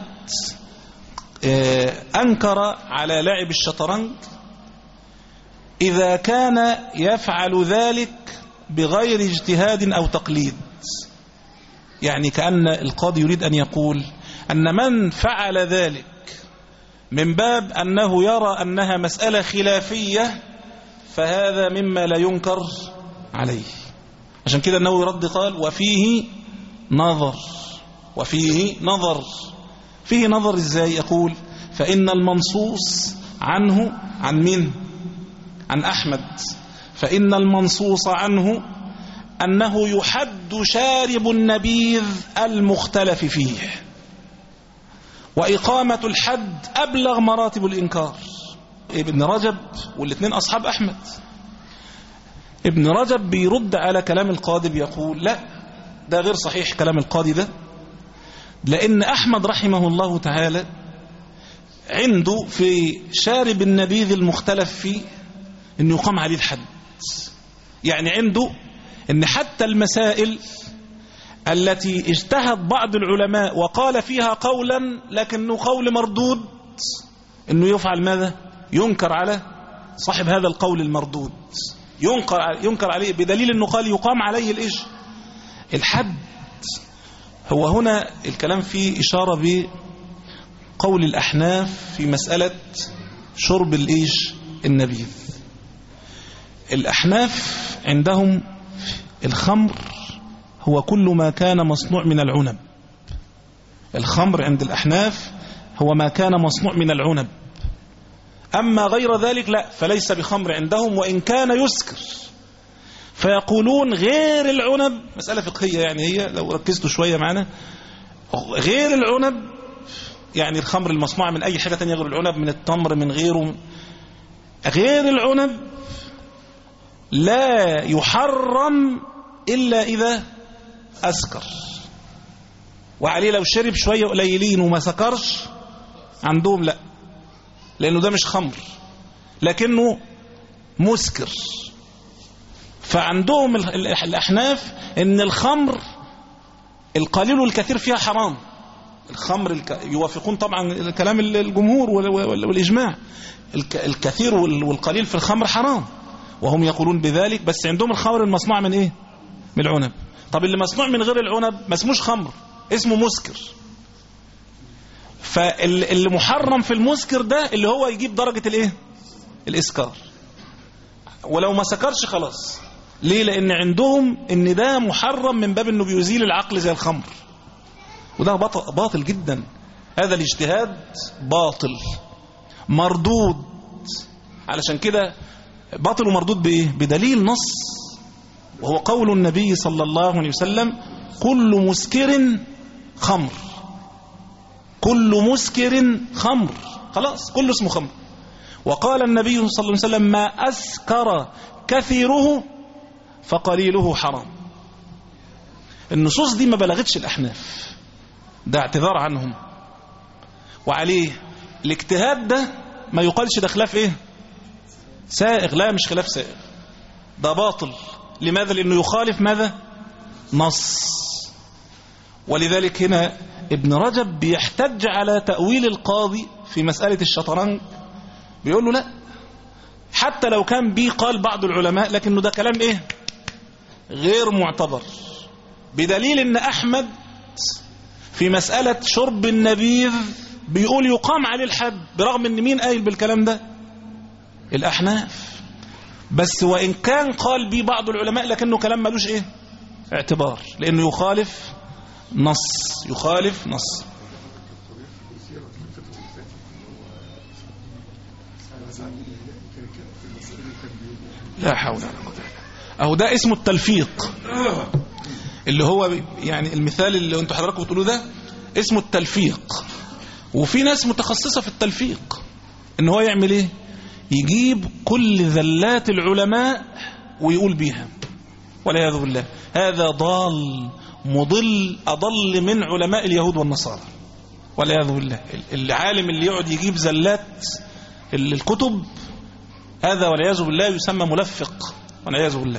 أنكر على لاعب الشطرنج إذا كان يفعل ذلك بغير اجتهاد أو تقليد. يعني كأن القاضي يريد أن يقول أن من فعل ذلك من باب أنه يرى أنها مسألة خلافية فهذا مما لا ينكر عليه. عشان كده أنه يرد قال: وفيه نظر. وفيه نظر. فيه نظر إزاي؟ يقول: فإن المنصوص عنه عن مين؟ عن أحمد. فإن المنصوص عنه أنه يحد شارب النبيذ المختلف فيه، وإقامة الحد أبلغ مراتب الإنكار. ابن رجب والاثنين أصحاب أحمد. ابن رجب بيرد على كلام القاضي، بيقول: لا، ده غير صحيح كلام القاضي ده، لأن أحمد رحمه الله تعالى عنده في شارب النبيذ المختلف فيه أن يقام عليه الحد. يعني عنده أن حتى المسائل التي اجتهد بعض العلماء وقال فيها قولا لكنه قول مردود، أنه يفعل ماذا؟ ينكر على صاحب هذا القول المردود، ينكر, ينكر عليه بدليل أنه قال يقام عليه الإيش؟ الحد. هو هنا الكلام فيه إشارة بقول الأحناف في مسألة شرب الإيش؟ النبيذ. الأحناف عندهم الخمر هو كل ما كان مصنوع من العنب. الخمر عند الأحناف هو ما كان مصنوع من العنب، أما غير ذلك لا، فليس بخمر عندهم وإن كان يسكر. فيقولون غير العنب، مسألة فقهية يعني، هي لو ركزتوا شوية معنا، غير العنب يعني الخمر المصنوع من أي حاجة تانية غير العنب، من التمر من غيره، غير العنب لا يحرم إلا إذا أسكر. وعليه لو شرب شوية قليلين وما سكرش عندهم لا، لأنه ده مش خمر لكنه مسكر. فعندهم الأحناف إن الخمر القليل والكثير فيها حرام. الخمر الك... يوافقون طبعا كلام الجمهور والإجماع، الكثير والقليل في الخمر حرام، وهم يقولون بذلك. بس عندهم الخمر المصنوع من إيه؟ من العنب. طب اللي مصنوع من غير العنب ما اسموش خمر، اسمه مسكر. فاللي محرم في المسكر ده اللي هو يجيب درجة الإيه؟ الإسكار، ولو ما سكرش خلاص. ليه؟ لأن عندهم إن ده محرم من باب إنه بيزيل العقل زي الخمر، وده باطل, باطل جدا. هذا الاجتهاد باطل مردود. علشان كده باطل ومردود بإيه؟ بدليل نص، وهو قول النبي صلى الله عليه وسلم: كل مسكر خمر. كل مسكر خمر، خلاص كله اسمه خمر. وقال النبي صلى الله عليه وسلم ما أسكر كثيره فقليله حرام. النصوص دي ما بلغتش الأحناف، ده اعتذار عنهم، وعليه الاجتهاد ده ما يقالش ده خلاف ايه سائغ، لا مش خلاف سائغ، ده باطل. لماذا؟ لأنه يخالف ماذا؟ نص. ولذلك هنا ابن رجب بيحتج على تأويل القاضي في مسألة الشطرنج، بيقول له لا، حتى لو كان بيه قال بعض العلماء لكنه ده كلام ايه غير معتبر، بدليل ان احمد في مسألة شرب النبيذ بيقول يقام عليه الحد، برغم ان مين قايل بالكلام ده؟ الأحناف. بس وإن كان قال بيه بعض العلماء لكنه كلام ملوش ايه اعتبار، لأنه يخالف نص، يخالف نص. لا حول ولا قوة. اهو ده اسمه التلفيق، اللي هو يعني المثال اللي انتوا حضراتكم بتقولوه ده اسمه التلفيق. وفي ناس متخصصة في التلفيق، ان هو يعمل ايه؟ يجيب كل ذلات العلماء ويقول بيها، والعياذ بالله. هذا ضال مضل أضل من علماء اليهود والنصارى، والعياذ بالله. العالم اللي يقعد يجيب زلات الكتب هذا والعياذ بالله يسمى ملفق، والعياذ بالله.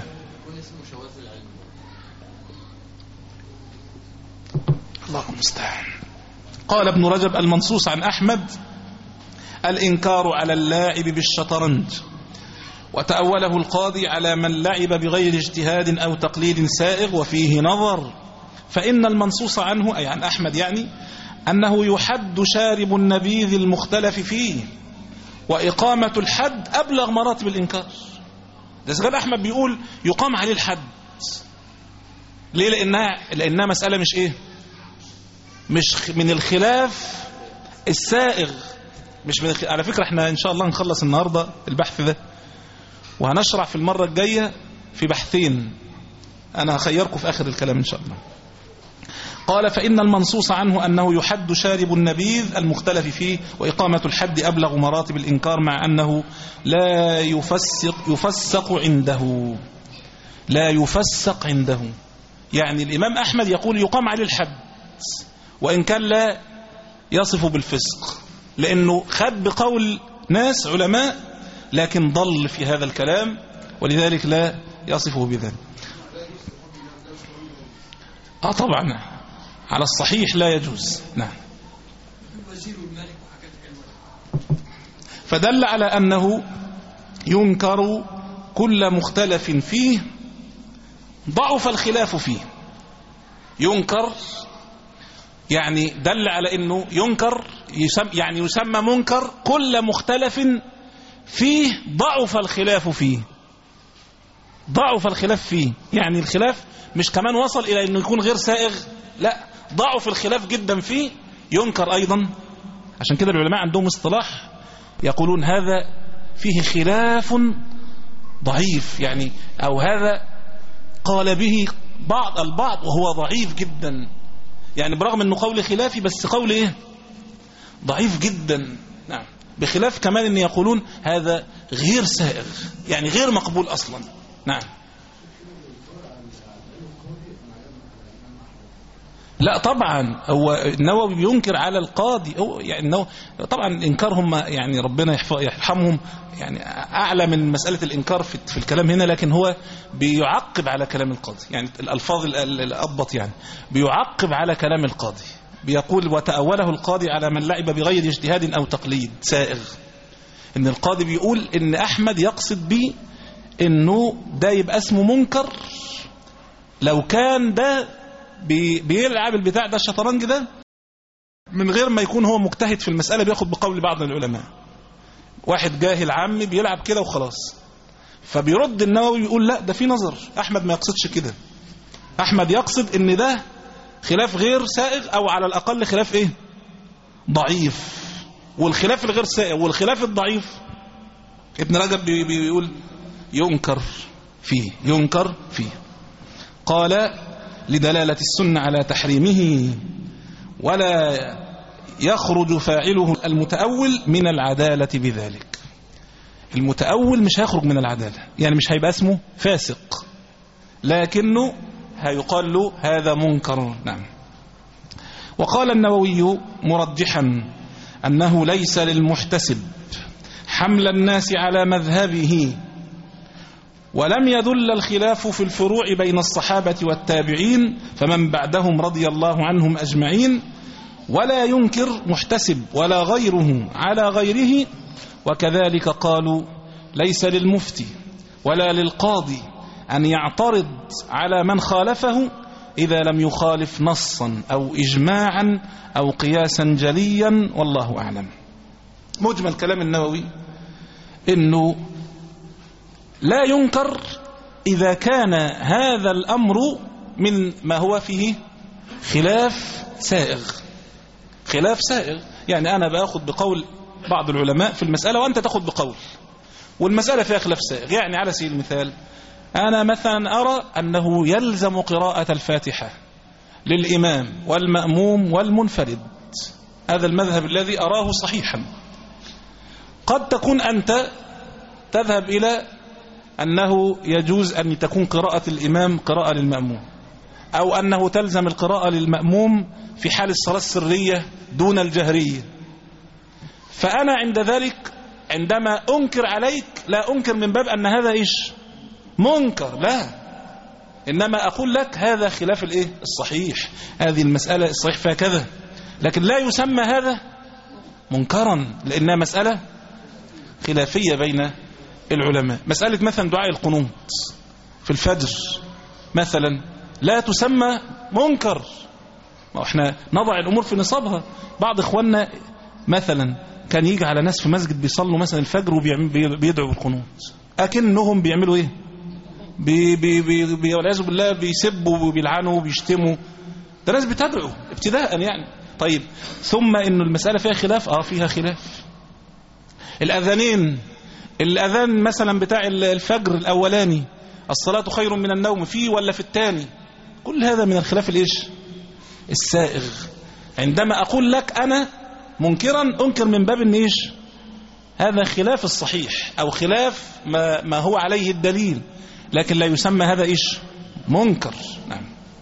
الله المستعان. قال ابن رجب المنصوص عن أحمد الإنكار على اللاعب بالشطرنج، وتأوله القاضي على من لعب بغير اجتهاد أو تقليد سائغ وفيه نظر، فإن المنصوص عنه أي عن أحمد يعني أنه يحد شارب النبيذ المختلف فيه، وإقامة الحد أبلغ مراتب الإنكار. إذا كان أحمد بيقول يقام عليه الحد، ليه؟ لأنها, لأنها مسألة مش إيه مش من الخلاف السائغ، مش من الخ... على فكرة احنا إن شاء الله نخلص النهاردة البحث ده، وهنشرع في المرة الجاية في بحثين أنا هخيركم في آخر الكلام إن شاء الله. قال فإن المنصوص عنه أنه يحد شارب النبيذ المختلف فيه، وإقامة الحد أبلغ مراتب الإنكار، مع أنه لا يفسق, يفسق عنده لا يفسق عنده يعني الإمام أحمد يقول يقام عليه الحد وإن كان لا يصف بالفسق، لأنه خد بقول ناس علماء لكن ضل في هذا الكلام، ولذلك لا يصفه بذلك. آه طبعا على الصحيح لا يجوز. نعم. فدل على أنه ينكر كل مختلف فيه ضعف الخلاف فيه. ينكر يعني دل على أنه ينكر يسمى يعني يسمى منكر كل مختلف فيه ضعف الخلاف فيه ضعف الخلاف فيه يعني الخلاف مش كمان وصل إلى أنه يكون غير سائغ، لا، ضعف الخلاف جدا فيه ينكر أيضا. عشان كده العلماء عندهم اصطلاح يقولون هذا فيه خلاف ضعيف، يعني أو هذا قال به بعض البعض وهو ضعيف جدا، يعني برغم أنه قول خلافي بس قول إيه ضعيف جدا. نعم. بخلاف كمان أن يقولون هذا غير سائغ، يعني غير مقبول أصلا. نعم. لا طبعا هو النووي بينكر على القاضي، يعني طبعا انكارهم يعني ربنا يرحمهم يعني اعلى من مسألة الانكار في, في الكلام هنا، لكن هو بيعقب على كلام القاضي، يعني الالفاظ الاضبط يعني بيعقب على كلام القاضي، بيقول وتأوله القاضي على من لعب بغير اجتهاد او تقليد سائغ. ان القاضي بيقول ان احمد يقصد به انه ده يبقى اسمه منكر لو كان ده بيلعب البتاع ده الشطرنج ده من غير ما يكون هو مجتهد في المسألة، بياخد بقول بعض العلماء، واحد جاهل عامي بيلعب كده وخلاص. فبيرد النووي يقول لا، ده في نظر، أحمد ما يقصدش كده، أحمد يقصد ان ده خلاف غير سائغ او على الأقل خلاف ايه ضعيف، والخلاف الغير سائغ والخلاف الضعيف ابن رجب بيقول ينكر فيه ينكر فيه. قال لدلالة السنة على تحريمه ولا يخرج فاعله المتأول من العدالة بذلك. المتأول مش هيخرج من العدالة، يعني مش هيبقى اسمه فاسق، لكنه هيقال له هذا منكر. نعم. وقال النووي مرجحا أنه ليس للمحتسب حمل الناس على مذهبه، ولم يدل الخلاف في الفروع بين الصحابة والتابعين فمن بعدهم رضي الله عنهم أجمعين، ولا ينكر محتسب ولا غيره على غيره. وكذلك قالوا ليس للمفتي ولا للقاضي أن يعترض على من خالفه إذا لم يخالف نصا أو إجماعا أو قياسا جليا، والله أعلم. مجمل كلام النووي إنه لا ينكر إذا كان هذا الأمر من ما هو فيه خلاف سائغ. خلاف سائغ يعني أنا بأخذ بقول بعض العلماء في المسألة وأنت تأخذ بقول، والمسألة فيها خلاف سائغ. يعني على سبيل المثال أنا مثلا أرى أنه يلزم قراءة الفاتحة للإمام والمأموم والمنفرد، هذا المذهب الذي أراه صحيحا. قد تكون أنت تذهب إلى أنه يجوز أن تكون قراءة الإمام قراءة للمأموم، أو أنه تلزم القراءة للمأموم في حال الصلاة السرية دون الجهرية. فأنا عند ذلك عندما أنكر عليك لا أنكر من باب أن هذا إيش منكر، لا، إنما أقول لك هذا خلاف الإيه الصحيح، هذه المسألة الصحيح فيها كذا، لكن لا يسمى هذا منكرا لأنها مسألة خلافية بين العلماء. مسألة مثلا دعاء القنوت في الفجر مثلا لا تسمى منكر، احنا نضع الأمور في نصابها. بعض إخواننا مثلا كان يجي على ناس في مسجد بيصلوا مثلا الفجر وبيدعوا بالقنوت، أكنهم بيعملوا إيه بي بي بي بي والعياذ بالله بيسبوا وبيلعنوا وبيشتموا، ده ناس بتدعو ابتداء يعني. طيب ثم إنه المسألة فيها خلاف، آه فيها خلاف. الأذانين، الأذان مثلا بتاع الفجر الأولاني الصلاة خير من النوم فيه ولا في الثاني، كل هذا من الخلاف الإيش السائغ. عندما أقول لك أنا منكرا أنكر من باب النيش هذا خلاف الصحيح أو خلاف ما, ما هو عليه الدليل، لكن لا يسمى هذا إيش منكر. نعم.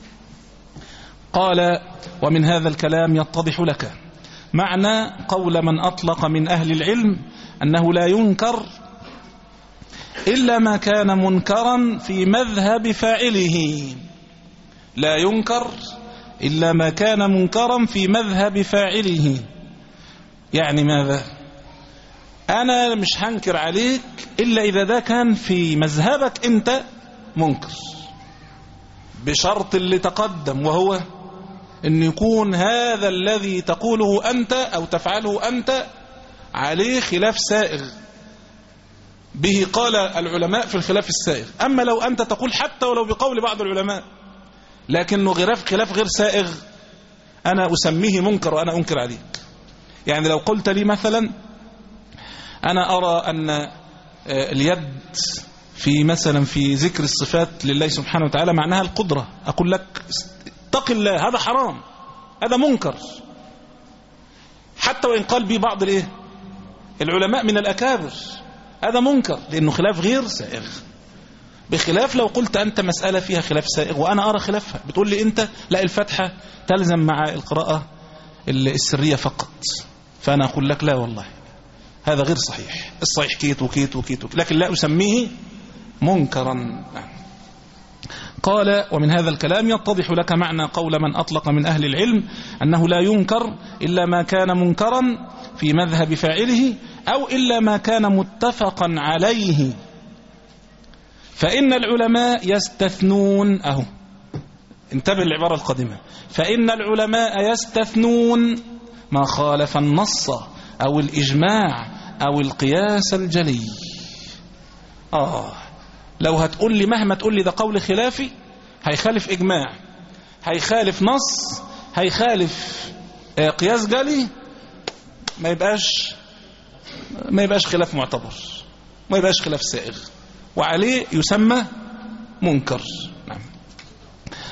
قال ومن هذا الكلام يتضح لك معنى قول من أطلق من أهل العلم أنه لا ينكر إلا ما كان منكرا في مذهب فاعله. لا ينكر إلا ما كان منكرا في مذهب فاعله. يعني ماذا؟ أنا مش هنكر عليك إلا إذا ده كان في مذهبك أنت منكر، بشرط اللي تقدم، وهو أن يكون هذا الذي تقوله أنت أو تفعله أنت عليه خلاف سائغ، به قال العلماء في الخلاف السائغ. أما لو أنت تقول حتى ولو بقول بعض العلماء لكنه غلاف خلاف غير سائغ، أنا أسميه منكر وأنا أنكر عليك. يعني لو قلت لي مثلا أنا أرى أن اليد في مثلا في ذكر الصفات لله سبحانه وتعالى معناها القدرة، أقول لك اتق الله، هذا حرام، هذا منكر، حتى وإن قال به بعض الإيه العلماء من الأكابر، هذا منكر لأنه خلاف غير سائغ. بخلاف لو قلت أنت مسألة فيها خلاف سائغ وأنا أرى خلافها، بتقول لي أنت لا الفتحة تلزم مع القراءة السرية فقط، فأنا أقول لك لا والله هذا غير صحيح، الصحيح كيت وكيت وكيت وكيت، لكن لا أسميه منكرا. قال ومن هذا الكلام يتضح لك معنى قول من أطلق من أهل العلم أنه لا ينكر إلا ما كان منكرا في مذهب فاعله أو إلا ما كان متفقا عليه، فإن العلماء يستثنون. أهو انتبه العبارة القادمة، فإن العلماء يستثنون ما خالف النص أو الإجماع أو القياس الجلي. آه لو هتقول لي مهما تقول لي ده قول خلافي، هيخالف إجماع، هيخالف نص، هيخالف قياس جلي، ما يبقاش ما يبقاش خلاف معتبر، ما يبقاش خلاف سائغ، وعليه يسمى منكر. نعم.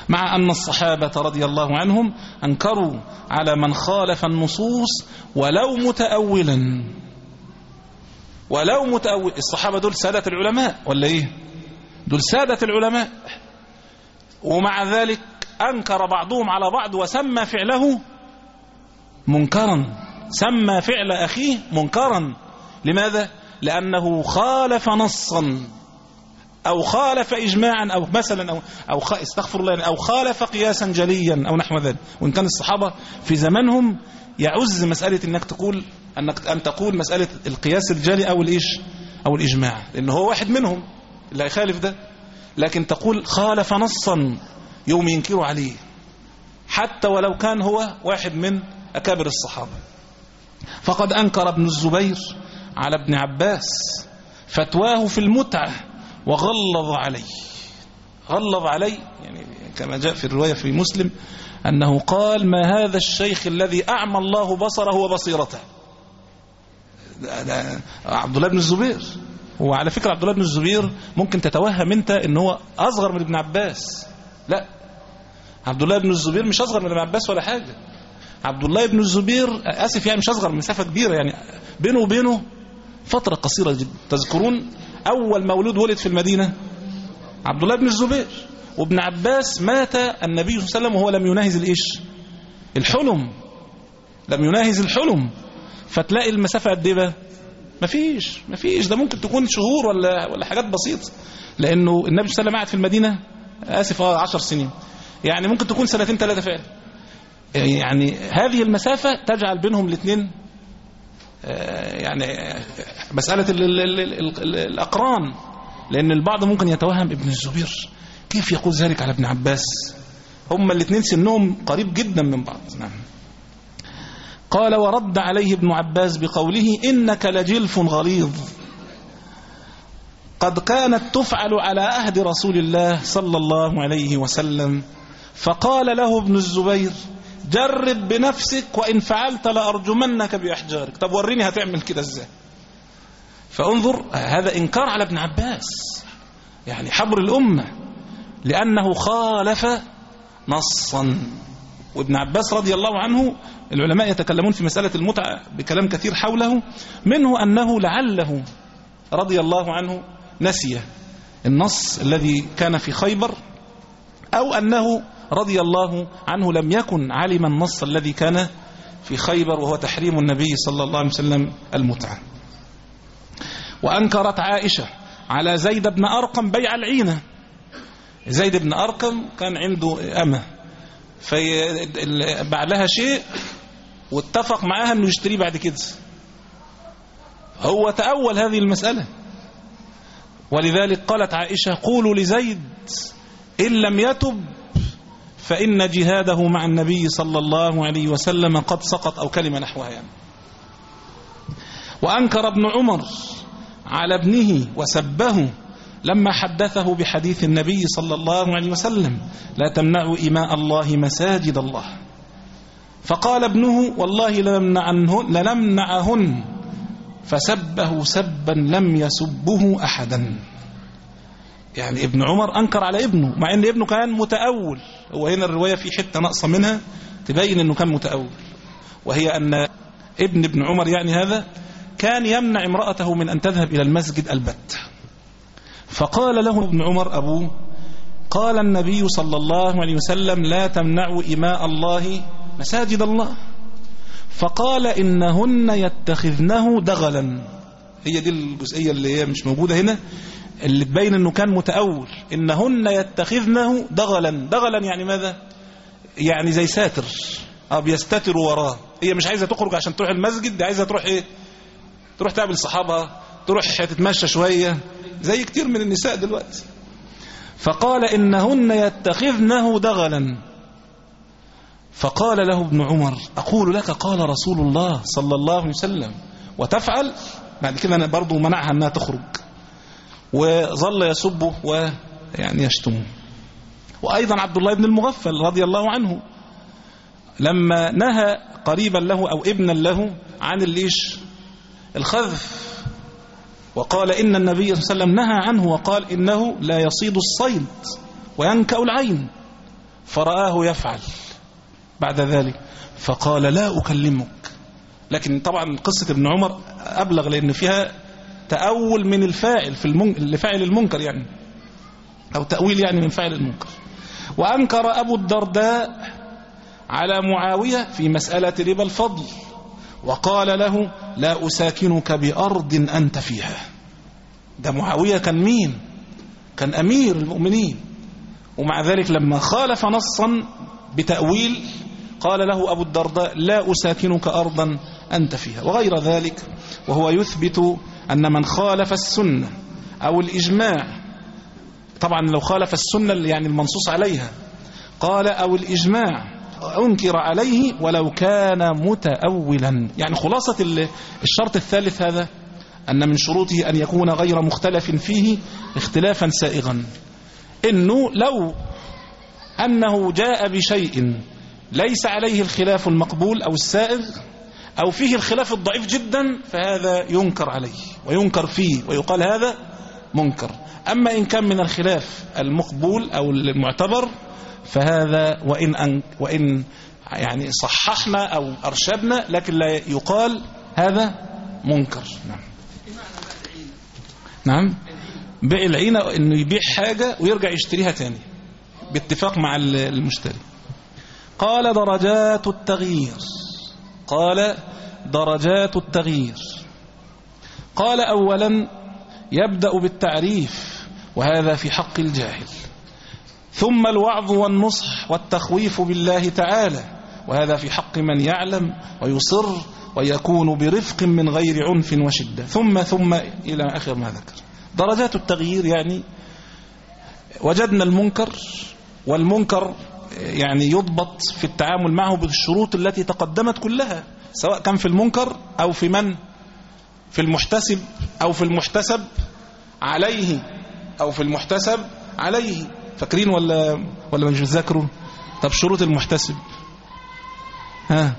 مع أن الصحابة رضي الله عنهم أنكروا على من خالف النصوص ولو متأولا. ولو متأول. الصحابة دول سادة العلماء ولا إيه؟ دول سادة العلماء، ومع ذلك أنكر بعضهم على بعض وسمى فعله منكرا، سمى فعل أخيه منكرا. لماذا؟ لأنه خالف نصا أو خالف إجماعا أو مثلا أو, أو استغفر الله أو خالف قياسا جليا أو نحو ذلك. وإن كان الصحابة في زمانهم يعز مسألة أنك تقول أنك أن تقول مسألة القياس الجلي أو الإيش أو الإجماع، لأنه هو واحد منهم اللي يخالف ده، لكن تقول خالف نصا يوم ينكروا عليه حتى ولو كان هو واحد من أكابر الصحابة. فقد أنكر ابن الزبير على ابن عباس فتواه في المتعة وغلظ عليه. غلظ عليه يعني كما جاء في الرواية في مسلم أنه قال: ما هذا الشيخ الذي أعمى الله بصره وبصيرته. ده ده عبد الله بن الزبير. وعلى فكرة عبد الله بن الزبير ممكن تتوهم انت ان هو اصغر من ابن عباس. لا، عبد الله بن الزبير مش اصغر من ابن عباس ولا حاجة. عبد الله بن الزبير اسف يعني مش اصغر، مسافة كبيرة يعني بينه وبينه فترة قصيرة جدا. تذكرون اول مولود ولد في المدينة عبد الله بن الزبير، وابن عباس مات النبي صلى الله عليه وسلم وهو لم يناهز الايش الحلم، لم يناهز الحلم. فتلاقي المسافة قد ايه بقى؟ مفيش مفيش ده ممكن تكون شهور ولا ولا حاجات بسيطة، لأنه النبي صلى الله عليه وسلم قعد في المدينة آسف اه عشر سنين، يعني ممكن تكون سنتين ثلاثة فعلا. يعني هذه المسافة تجعل بينهم الاثنين يعني مسألة ال ال ال ال ال الأقران، لأن البعض ممكن يتوهم ابن الزبير كيف يقول ذلك على ابن عباس، هما الاثنين سنهم قريب جدا من بعض. نعم. قال: ورد عليه ابن عباس بقوله: إنك لجلف غليظ، قد كانت تفعل على عهد رسول الله صلى الله عليه وسلم. فقال له ابن الزبير: جرب بنفسك وإن فعلت لأرجمنك بأحجارك. طب وريني هتعمل كده ازاي. فانظر، هذا إنكار على ابن عباس يعني حبر الأمة، لأنه خالف نصا. وابن عباس رضي الله عنه العلماء يتكلمون في مسألة المتعة بكلام كثير حوله، منه أنه لعله رضي الله عنه نسي النص الذي كان في خيبر، أو أنه رضي الله عنه لم يكن علم النص الذي كان في خيبر وهو تحريم النبي صلى الله عليه وسلم المتعة. وأنكرت عائشة على زيد بن أرقم بيع العينة. زيد بن أرقم كان عنده أمة فباع لها شيء واتفق معاها انه يشتريه بعد كده، هو تأول هذه المسألة. ولذلك قالت عائشة: قولوا لزيد إن لم يتب فإن جهاده مع النبي صلى الله عليه وسلم قد سقط، أو كلمة نحوها يعني. وأنكر ابن عمر على ابنه وسبه لما حدثه بحديث النبي صلى الله عليه وسلم: لا تمنعوا إماء الله مساجد الله. فقال ابنه: والله لنمنعهن, لنمنعهن فسبه سبا لم يسبه أحدا. يعني ابن عمر أنكر على ابنه مع أن ابنه كان متأول. هو هنا الرواية في حتة ناقصة منها تبين أنه كان متأول، وهي أن ابن ابن عمر يعني هذا كان يمنع امرأته من أن تذهب إلى المسجد البت. فقال له ابن عمر أبوه: قال النبي صلى الله عليه وسلم: لا تمنعوا إماء الله مساجد الله. فقال: إنهن يتخذنه دغلا. هي دي الجزئية اللي هي مش موجودة هنا، اللي تبين أنه كان متأول. إنهن يتخذنه دغلا. دغلا يعني ماذا؟ يعني زي ساتر، أو بيستتر وراه. هي مش عايزة تخرج عشان تروح المسجد، دي عايزة تروح إيه؟ تروح تقابل صحابها، تروح تتمشى شوية زي كتير من النساء دلوقتي. فقال: إنهن يتخذنه دغلا. فقال له ابن عمر: أقول لك قال رسول الله صلى الله عليه وسلم وتفعل. بعد كده أنا برضو منعها أنها تخرج، وظل يسبه ويعني يشتمه. وأيضا عبد الله بن المغفل رضي الله عنه لما نهى قريبا له أو ابنا له عن الإيش الخذف، وقال إن النبي صلى الله عليه وسلم نهى عنه وقال إنه لا يصيد الصيد وينكأ العين. فرآه يفعل بعد ذلك فقال لا أكلمك. لكن طبعا قصة ابن عمر أبلغ لأن فيها تأول من الفاعل في المن... لفاعل المنكر يعني، أو تأويل يعني من فاعل المنكر. وأنكر أبو الدرداء على معاوية في مسألة ربا الفضل وقال له لا أساكنك بأرض أنت فيها. ده معاوية كان مين؟ كان أمير المؤمنين، ومع ذلك لما خالف نصا بتأويل قال له أبو الدرداء لا أساكنك أرضا أنت فيها وغير ذلك. وهو يثبت أن من خالف السنة أو الإجماع، طبعا لو خالف السنة يعني المنصوص عليها، قال أو الإجماع أنكر عليه ولو كان متأولا. يعني خلاصة الشرط الثالث هذا أن من شروطه أن يكون غير مختلف فيه اختلافا سائغا، إنه لو أنه جاء بشيء ليس عليه الخلاف المقبول أو السائغ أو فيه الخلاف الضعيف جدا فهذا ينكر عليه وينكر فيه ويقال هذا منكر. أما إن كان من الخلاف المقبول أو المعتبر فهذا وإن أن وإن يعني صححنا أو أرشدنا لكن لا يقال هذا منكر. نعم نعم بيع العينة إنه يبيع حاجة ويرجع يشتريها تاني باتفاق مع المشتري. قال درجات التغيير. قال درجات التغيير. قال أولا يبدأ بالتعريف وهذا في حق الجاهل، ثم الوعظ والنصح والتخويف بالله تعالى وهذا في حق من يعلم ويصر ويكون برفق من غير عنف وشدة، ثم ثم إلى آخر ما ذكر. درجات التغيير يعني وجدنا المنكر، والمنكر يعني يضبط في التعامل معه بالشروط التي تقدمت كلها، سواء كان في المنكر أو في من في المحتسب أو في المحتسب عليه أو في المحتسب عليه. فاكرين ولا ولا مش بتذاكروا؟ طب شروط المحتسب ها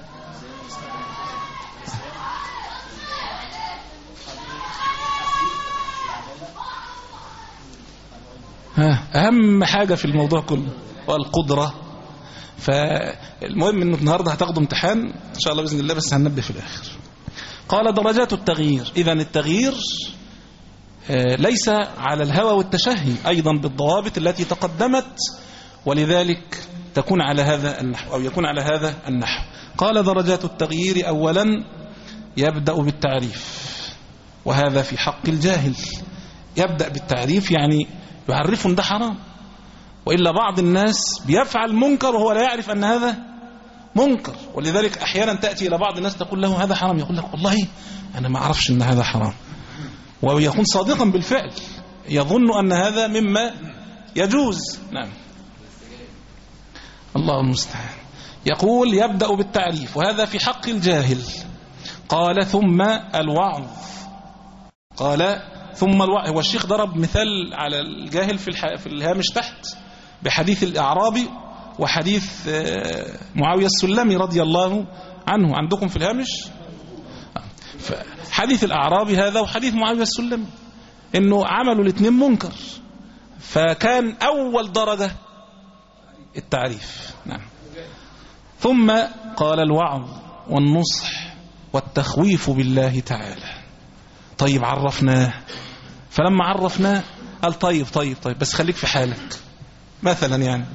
ها أهم حاجة في الموضوع كله والقدرة. فالمهم انه النهارده هتاخدوا امتحان ان شاء الله باذن الله، بس هننبه في الاخر. قال درجات التغيير. اذا التغيير ليس على الهوى والتشهي، ايضا بالضوابط التي تقدمت، ولذلك تكون على هذا النحو او يكون على هذا النحو. قال درجات التغيير اولا يبدأ بالتعريف وهذا في حق الجاهل. يبدأ بالتعريف يعني يعرف ان ده حرام، وإلا بعض الناس بيفعل منكر وهو لا يعرف أن هذا منكر. ولذلك أحيانا تأتي إلى بعض الناس تقول له هذا حرام، يقول لك والله أنا ما أعرفش أن هذا حرام، ويكون صادقا بالفعل، يظن أن هذا مما يجوز. نعم الله المستعان. يقول يبدأ بالتعريف وهذا في حق الجاهل. قال ثم الوعظ. قال ثم الوعظ. والشيخ ضرب مثال على الجاهل في في الهامش تحت بحديث الأعرابي وحديث معاوية السلمي رضي الله عنه. عندكم في الهامش حديث الأعرابي هذا وحديث معاوية السلمي، إنه عملوا الاثنين منكر، فكان أول درجة التعريف. نعم. ثم قال الوعظ والنصح والتخويف بالله تعالى. طيب عرفناه، فلما عرفناه قال طيب طيب طيب بس خليك في حالك مثلا يعني.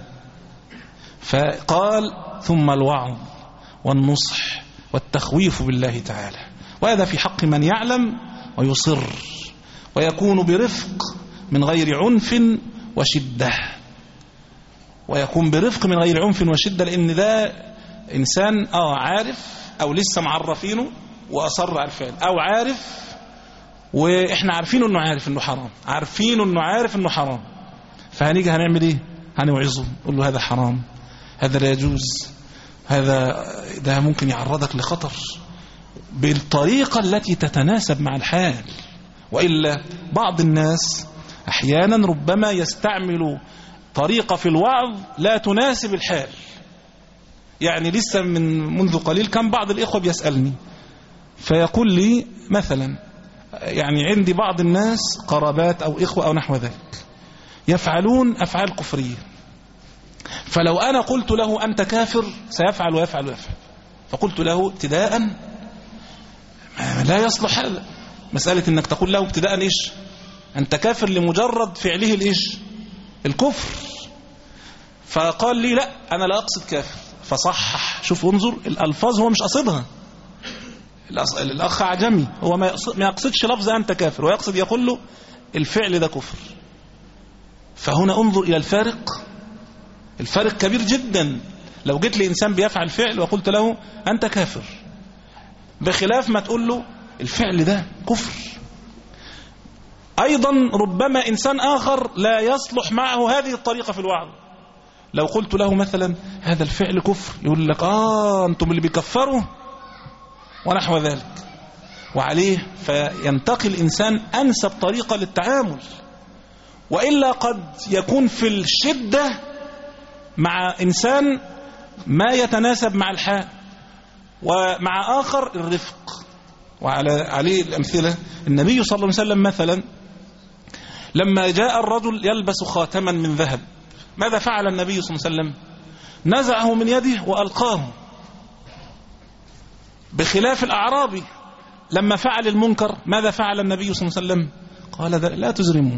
فقال ثم الوعظ والنصح والتخويف بالله تعالى وهذا في حق من يعلم ويصر ويكون برفق من غير عنف وشدة. ويكون برفق من غير عنف وشدة لأن ده إنسان آه عارف أو لسه معرفينه وأصر على الفعل، أو عارف وإحنا عارفينه أنه عارف أنه حرام، عارفينه أنه عارف أنه حرام، فهنيجي هنعمل إيه؟ هنوعظه نقول له هذا حرام، هذا لا يجوز، هذا ده ممكن يعرضك لخطر بالطريقة التي تتناسب مع الحال. وإلا بعض الناس أحيانا ربما يستعمل طريقة في الوعظ لا تناسب الحال. يعني لسه من منذ قليل كان بعض الإخوة بيسألني فيقول لي مثلا يعني عندي بعض الناس قرابات أو إخوة أو نحو ذلك يفعلون أفعال كفرية، فلو أنا قلت له أنت كافر سيفعل ويفعل ويفعل، فقلت له ابتداء لا يصلح هذا. مسألة أنك تقول له ابتداء إيش؟ أنت كافر لمجرد فعله الإيش؟ الكفر. فقال لي لا أنا لا أقصد كافر، فصحح. شوف انظر الألفاظ، هو مش قصدها، الأخ عجمي هو ما يقصدش لفظ أنت كافر، ويقصد يقول له الفعل ده كفر. فهنا انظر إلى الفارق، الفارق كبير جدا. لو جيت لإنسان بيفعل فعل وقلت له أنت كافر، بخلاف ما تقول له الفعل ده كفر. أيضا ربما إنسان آخر لا يصلح معه هذه الطريقة في الوعظ، لو قلت له مثلا هذا الفعل كفر، يقول لك آه أنتم اللي بيكفروا ونحو ذلك، وعليه فينتقي الإنسان أنسب طريقة للتعامل. وإلا قد يكون في الشدة مع إنسان ما يتناسب مع الحال، ومع آخر الرفق. وعلى عليه الأمثلة النبي صلى الله عليه وسلم مثلا لما جاء الرجل يلبس خاتما من ذهب، ماذا فعل النبي صلى الله عليه وسلم؟ نزعه من يده وألقاه، بخلاف الأعرابي لما فعل المنكر ماذا فعل النبي صلى الله عليه وسلم؟ قال لا تزرموا.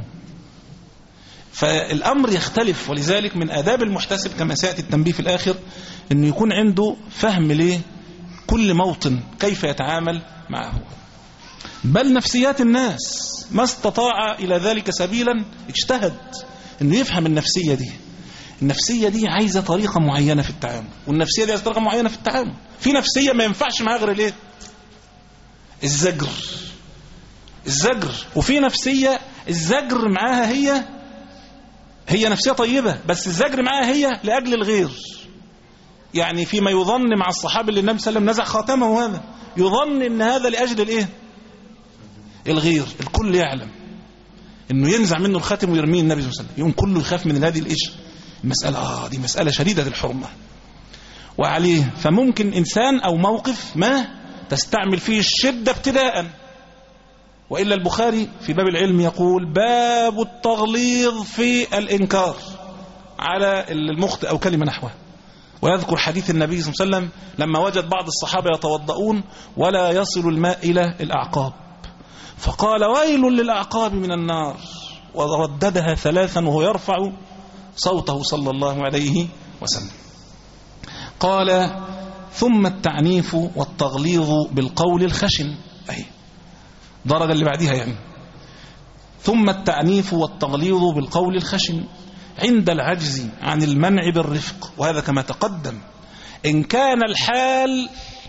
فالأمر يختلف، ولذلك من آداب المحتسب كما سيأتي التنبيه في الآخر أنه يكون عنده فهم ليه كل موطن كيف يتعامل معه. بل نفسيات الناس ما استطاع إلى ذلك سبيلا اجتهد أنه يفهم النفسية دي. النفسية دي عايزة طريقة معينة في التعامل، والنفسية دي عايزة طريقة معينة في التعامل. في نفسية ما ينفعش معها غير ليه الزجر الزجر وفي نفسية الزجر معاها هي هي نفسية طيبة، بس الزجر معاها هي لأجل الغير. يعني فيما يظن مع الصحابة اللي النبي صلى الله عليه وسلم نزع خاتمه، هذا يظن ان هذا لأجل الايه الغير. الكل يعلم انه ينزع منه الخاتم ويرميه النبي صلى الله عليه وسلم، يوم كله يخاف من هذه الايش المسألة. اه دي مسألة شديدة الحرمة. وعليه فممكن انسان او موقف ما تستعمل فيه الشدة ابتداء. وإلا البخاري في باب العلم يقول باب التغليظ في الإنكار على المخطئ أو كلمة نحوه، ويذكر حديث النبي صلى الله عليه وسلم لما وجد بعض الصحابة يتوضؤون ولا يصل الماء إلى الأعقاب، فقال ويل للأعقاب من النار، ورددها ثلاثا وهو يرفع صوته صلى الله عليه وسلم. قال ثم التعنيف والتغليظ بالقول الخشن، أي درجة اللي بعدها يعني. ثم التعنيف والتغليظ بالقول الخشن عند العجز عن المنع بالرفق، وهذا كما تقدم إن كان الحال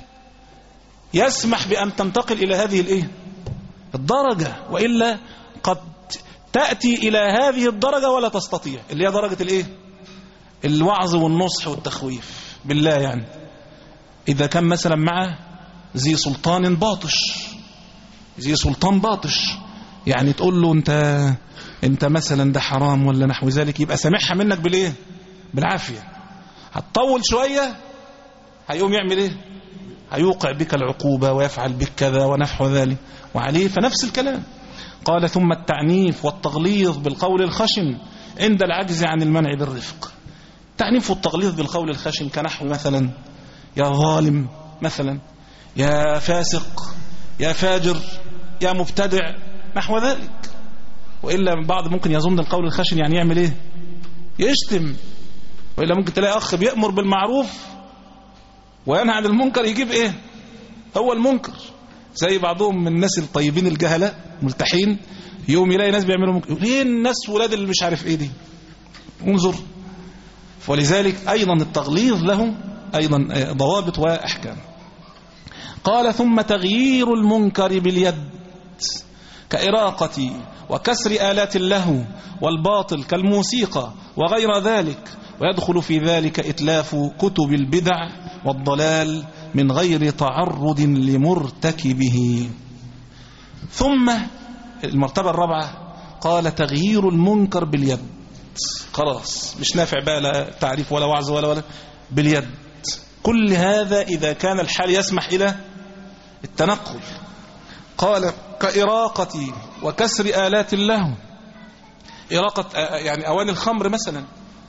يسمح بأن تنتقل إلى هذه الإيه الدرجة، وإلا قد تأتي إلى هذه الدرجة ولا تستطيع، اللي هي درجة الإيه الوعظ والنصح والتخويف بالله. يعني إذا كان مثلا مع ذي سلطان باطش زي سلطان باطش، يعني تقول له انت انت مثلا ده حرام ولا نحو ذلك، يبقى سامحها منك بالايه بالعافيه. هتطول شويه هيقوم يعمل ايه هيوقع بك العقوبه ويفعل بك كذا ونحو ذلك. وعليه فنفس الكلام قال ثم التعنيف والتغليظ بالقول الخشن عند العجز عن المنع بالرفق. التعنيف والتغليظ بالقول الخشن كنحو مثلا يا ظالم، مثلا يا فاسق، يا فاجر، يا مبتدع، نحو ذلك. وإلا بعض ممكن يظن القول الخشن يعني يعمل ايه يشتم. وإلا ممكن تلاقي أخ بيأمر بالمعروف وينهى عن المنكر يجيب ايه هو المنكر، زي بعضهم من الناس الطيبين الجهلة ملتحين، يوم يلاقي ناس بيعملوا منكر، ليه الناس ولاد اللي مش عارف ايه دي، انظر. ولذلك أيضا التغليظ له أيضا ضوابط وأحكام. قال ثم تغيير المنكر باليد كإراقة وكسر آلات اللهو والباطل كالموسيقى وغير ذلك، ويدخل في ذلك إتلاف كتب البدع والضلال من غير تعرض لمرتكبه. ثم المرتبة الرابعة قال تغيير المنكر باليد، خلاص مش نافع بقى لا تعريف ولا وعظ ولا ولا باليد. كل هذا إذا كان الحال يسمح إلى التنقل. قال كإراقة وكسر آلات اللهو، إراقة يعني أواني الخمر مثلا،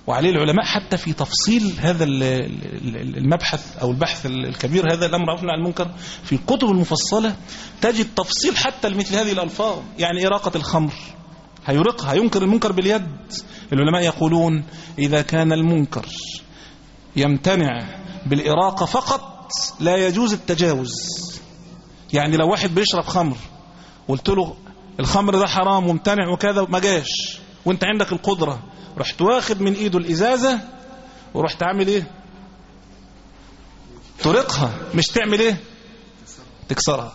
وعليه العلماء حتى في تفصيل هذا المبحث أو البحث الكبير، هذا الأمر عن المنكر، في الكتب المفصلة تجد تفصيل حتى لمثل هذه الألفاظ. يعني إراقة الخمر هيرقها، ينكر المنكر باليد. العلماء يقولون إذا كان المنكر يمتنع بالإراقة فقط لا يجوز التجاوز. يعني لو واحد بيشرب خمر قلت له الخمر ده حرام وممتنع وكذا ما جاش، وانت عندك القدرة، رحت واخد من ايده الازازة ورحت عامل ايه؟ ترقها، مش تعمل ايه؟ تكسرها.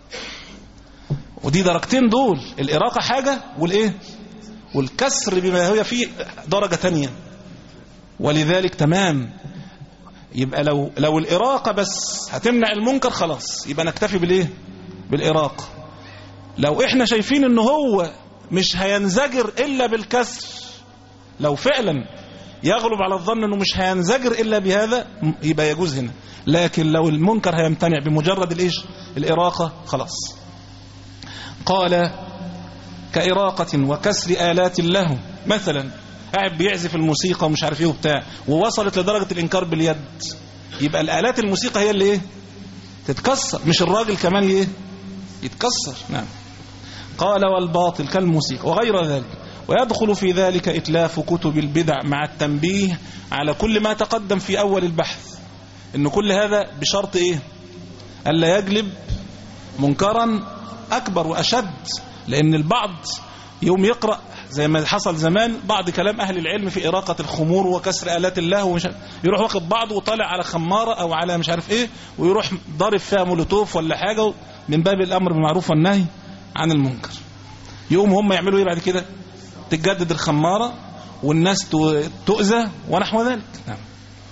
ودي درجتين دول، الإراقة حاجة والايه؟ والكسر بما هي فيه درجة تانية. ولذلك تمام، يبقى لو لو الإراقة بس هتمنع المنكر خلاص يبقى نكتفي بالايه؟ بالإراقة. لو احنا شايفين انه هو مش هينزجر الا بالكسر، لو فعلا يغلب على الظن انه مش هينزجر الا بهذا يبقى يجوز هنا. لكن لو المنكر هيمتنع بمجرد الايش؟ الإراقة خلاص. قال كإراقة وكسر آلات له، مثلا قاعد بيعزف الموسيقى ومش عارف ايه وبتاع ووصلت لدرجة الإنكار باليد، يبقى الآلات الموسيقى هي اللي ايه؟ تتكسر، مش الراجل كمان ايه؟ يتكسر. نعم. قال والباطل كالموسيقى وغير ذلك، ويدخل في ذلك إتلاف كتب البدع مع التنبيه على كل ما تقدم في أول البحث، إن كل هذا بشرط إيه؟ ألا يجلب منكرا أكبر وأشد. لأن البعض يوم يقرأ زي ما حصل زمان بعض كلام أهل العلم في إراقة الخمور وكسر آلات الله ومش يروح واخد بعضه وطالع على خمارة أو على مش عارف إيه ويروح ضارب فيها مولوتوف ولا حاجة من باب الأمر بالمعروف والنهي عن المنكر. يوم هم يعملوا إيه بعد كده؟ تتجدد الخمارة والناس تؤذى ونحو ذلك. نعم.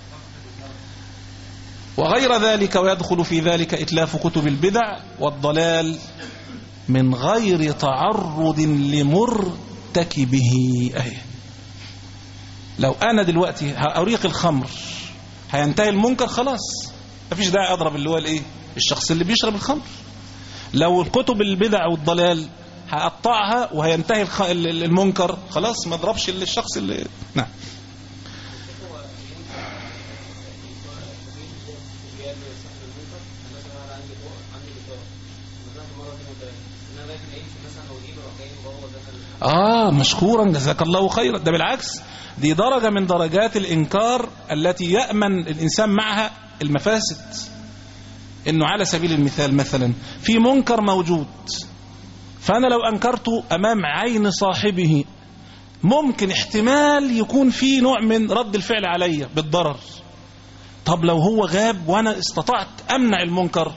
وغير ذلك، ويدخل في ذلك إتلاف كتب البدع والضلال من غير تعرض لمرتكبه. أهي لو أنا دلوقتي هأريق الخمر هينتهي المنكر خلاص، مفيش داعي أضرب اللي هو الإيه؟ الشخص اللي بيشرب الخمر. لو الكتب البدع والضلال هقطعها وهينتهي المنكر خلاص، ما اضربش الشخص اللي. نعم. آه مشكورا جزاك الله خيرا. ده بالعكس، دي درجة من درجات الإنكار التي يأمن الإنسان معها المفاسد. إنه على سبيل المثال مثلا في منكر موجود، فأنا لو أنكرته أمام عين صاحبه ممكن احتمال يكون في نوع من رد الفعل علي بالضرر. طب لو هو غاب وأنا استطعت أمنع المنكر،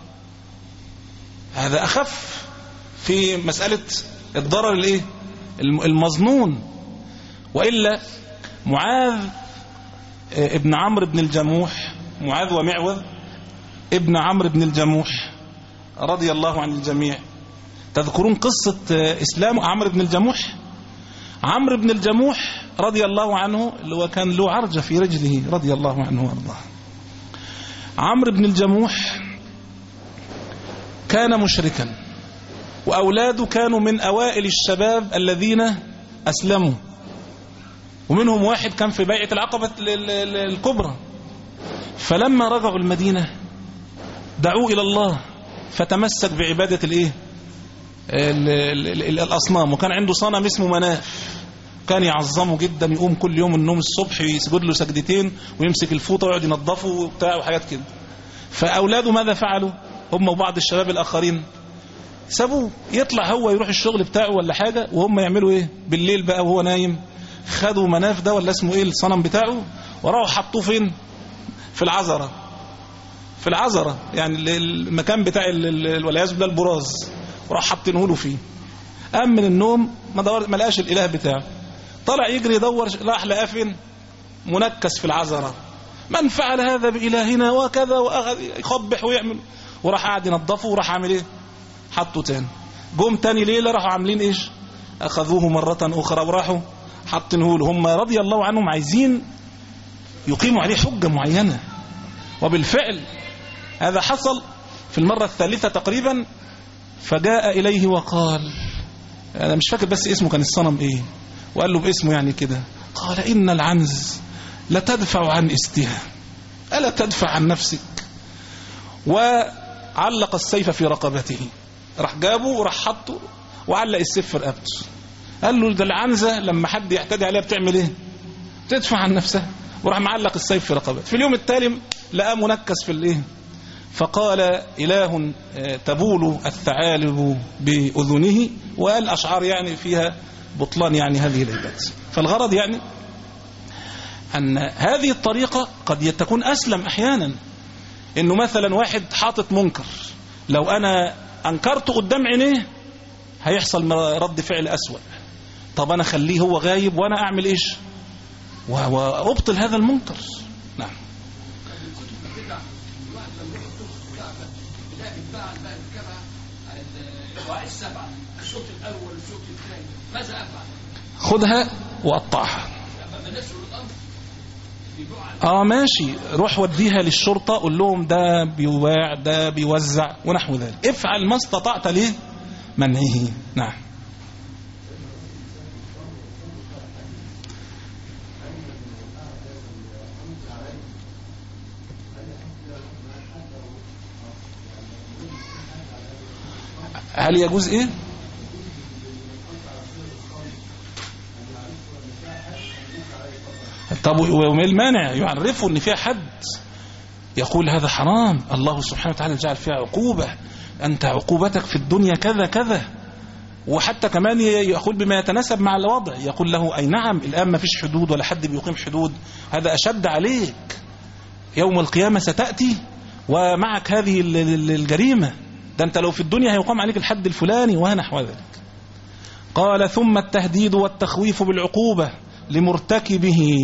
هذا أخف في مسألة الضرر الايه؟ المظنون. وإلا معاذ ابن عمرو بن الجموح، معاذ ومعوذ ابن عمرو بن الجموح رضي الله عن الجميع، تذكرون قصة إسلام عمرو بن الجموح؟ عمرو بن الجموح رضي الله عنه اللي هو كان له عرجة في رجله رضي الله عنه وارضاه. عمرو بن الجموح كان مشركا، وأولاده كانوا من أوائل الشباب الذين أسلموا، ومنهم واحد كان في بيعة العقبة الكبرى. فلما رجعوا المدينة دعوا إلى الله فتمسك بعبادة الإيه؟ الأصنام. وكان عنده صنم اسمه مناف، كان يعظمه جدا، يقوم كل يوم النوم الصبح يسجد له سجدتين ويمسك الفوطة ويقعد ينظفه وبتاع وحاجات كده. فأولاده ماذا فعلوا؟ هم وبعض الشباب الآخرين سابوه يطلع هو يروح الشغل بتاعه ولا حاجة، وهم يعملوا ايه بالليل بقى وهو نايم؟ خدوا مناف ده ولا اسمه ايه الصنم بتاعه وراحوا حطوه فين؟ في العذرة. في العذرة يعني المكان بتاع والعياذ بالله البراز، وراح حاطينه له فيه. قام من النوم ما دور ما لقاش الاله بتاعه، طلع يجري يدور، راح لقاه فين؟ منكس في العذرة. من فعل هذا بإلهنا وكذا، واخذ يخبح ويعمل، وراح قاعد ينظفه وراح عامل ايه؟ حطوا تاني. جم تاني ليلة راحوا عاملين ايش؟ اخذوه مرة اخرى وراحوا حطينه له. هم رضي الله عنهم عايزين يقيموا عليه حجة معينة، وبالفعل هذا حصل في المرة الثالثة تقريبا. فجاء إليه وقال، أنا مش فاكر بس اسمه كان الصنم إيه، وقال له باسمه يعني كده، قال إن العنز لتدفع عن استها، ألا تدفع عن نفسك؟ وعلق السيف في رقبته، راح جابه وراح حطه وعلق السيف في رقبته. قال له ده العنزة لما حد يعتدي عليها بتعمل ايه؟ تدفع عن نفسها. وراح معلق السيف في رقبته. في اليوم التالي لقى منكس في الايه، فقال إله تبول الثعالب بأذنه، وقال أشعار يعني فيها بطلان يعني هذه العبادة. فالغرض يعني أن هذه الطريقة قد تكون أسلم أحيانا. إنه مثلا واحد حاطط منكر، لو أنا أنكرته قدام عينيه هيحصل رد فعل أسوأ. طب أنا خليه هو غايب وأنا أعمل إيش وأبطل هذا المنكر. نعم. خذها وقطعها. اه ماشي، روح وديها للشرطة، قول لهم ده بيواع ده بيوزع ونحو ذلك، افعل ما استطعت ليه منعه. نعم. هل يجوز ايه؟ طب وما المانع يعرفوا ان فيها حد يقول هذا حرام، الله سبحانه وتعالى جعل فيها عقوبة، انت عقوبتك في الدنيا كذا كذا، وحتى كمان يقول بما يتناسب مع الوضع، يقول له اي نعم الان ما فيش حدود ولا حد بيقيم حدود، هذا اشد عليك، يوم القيامة ستأتي ومعك هذه الجريمة، ده انت لو في الدنيا هيقام عليك الحد الفلاني ونحو ذلك. قال ثم التهديد والتخويف بالعقوبة لمرتكبه.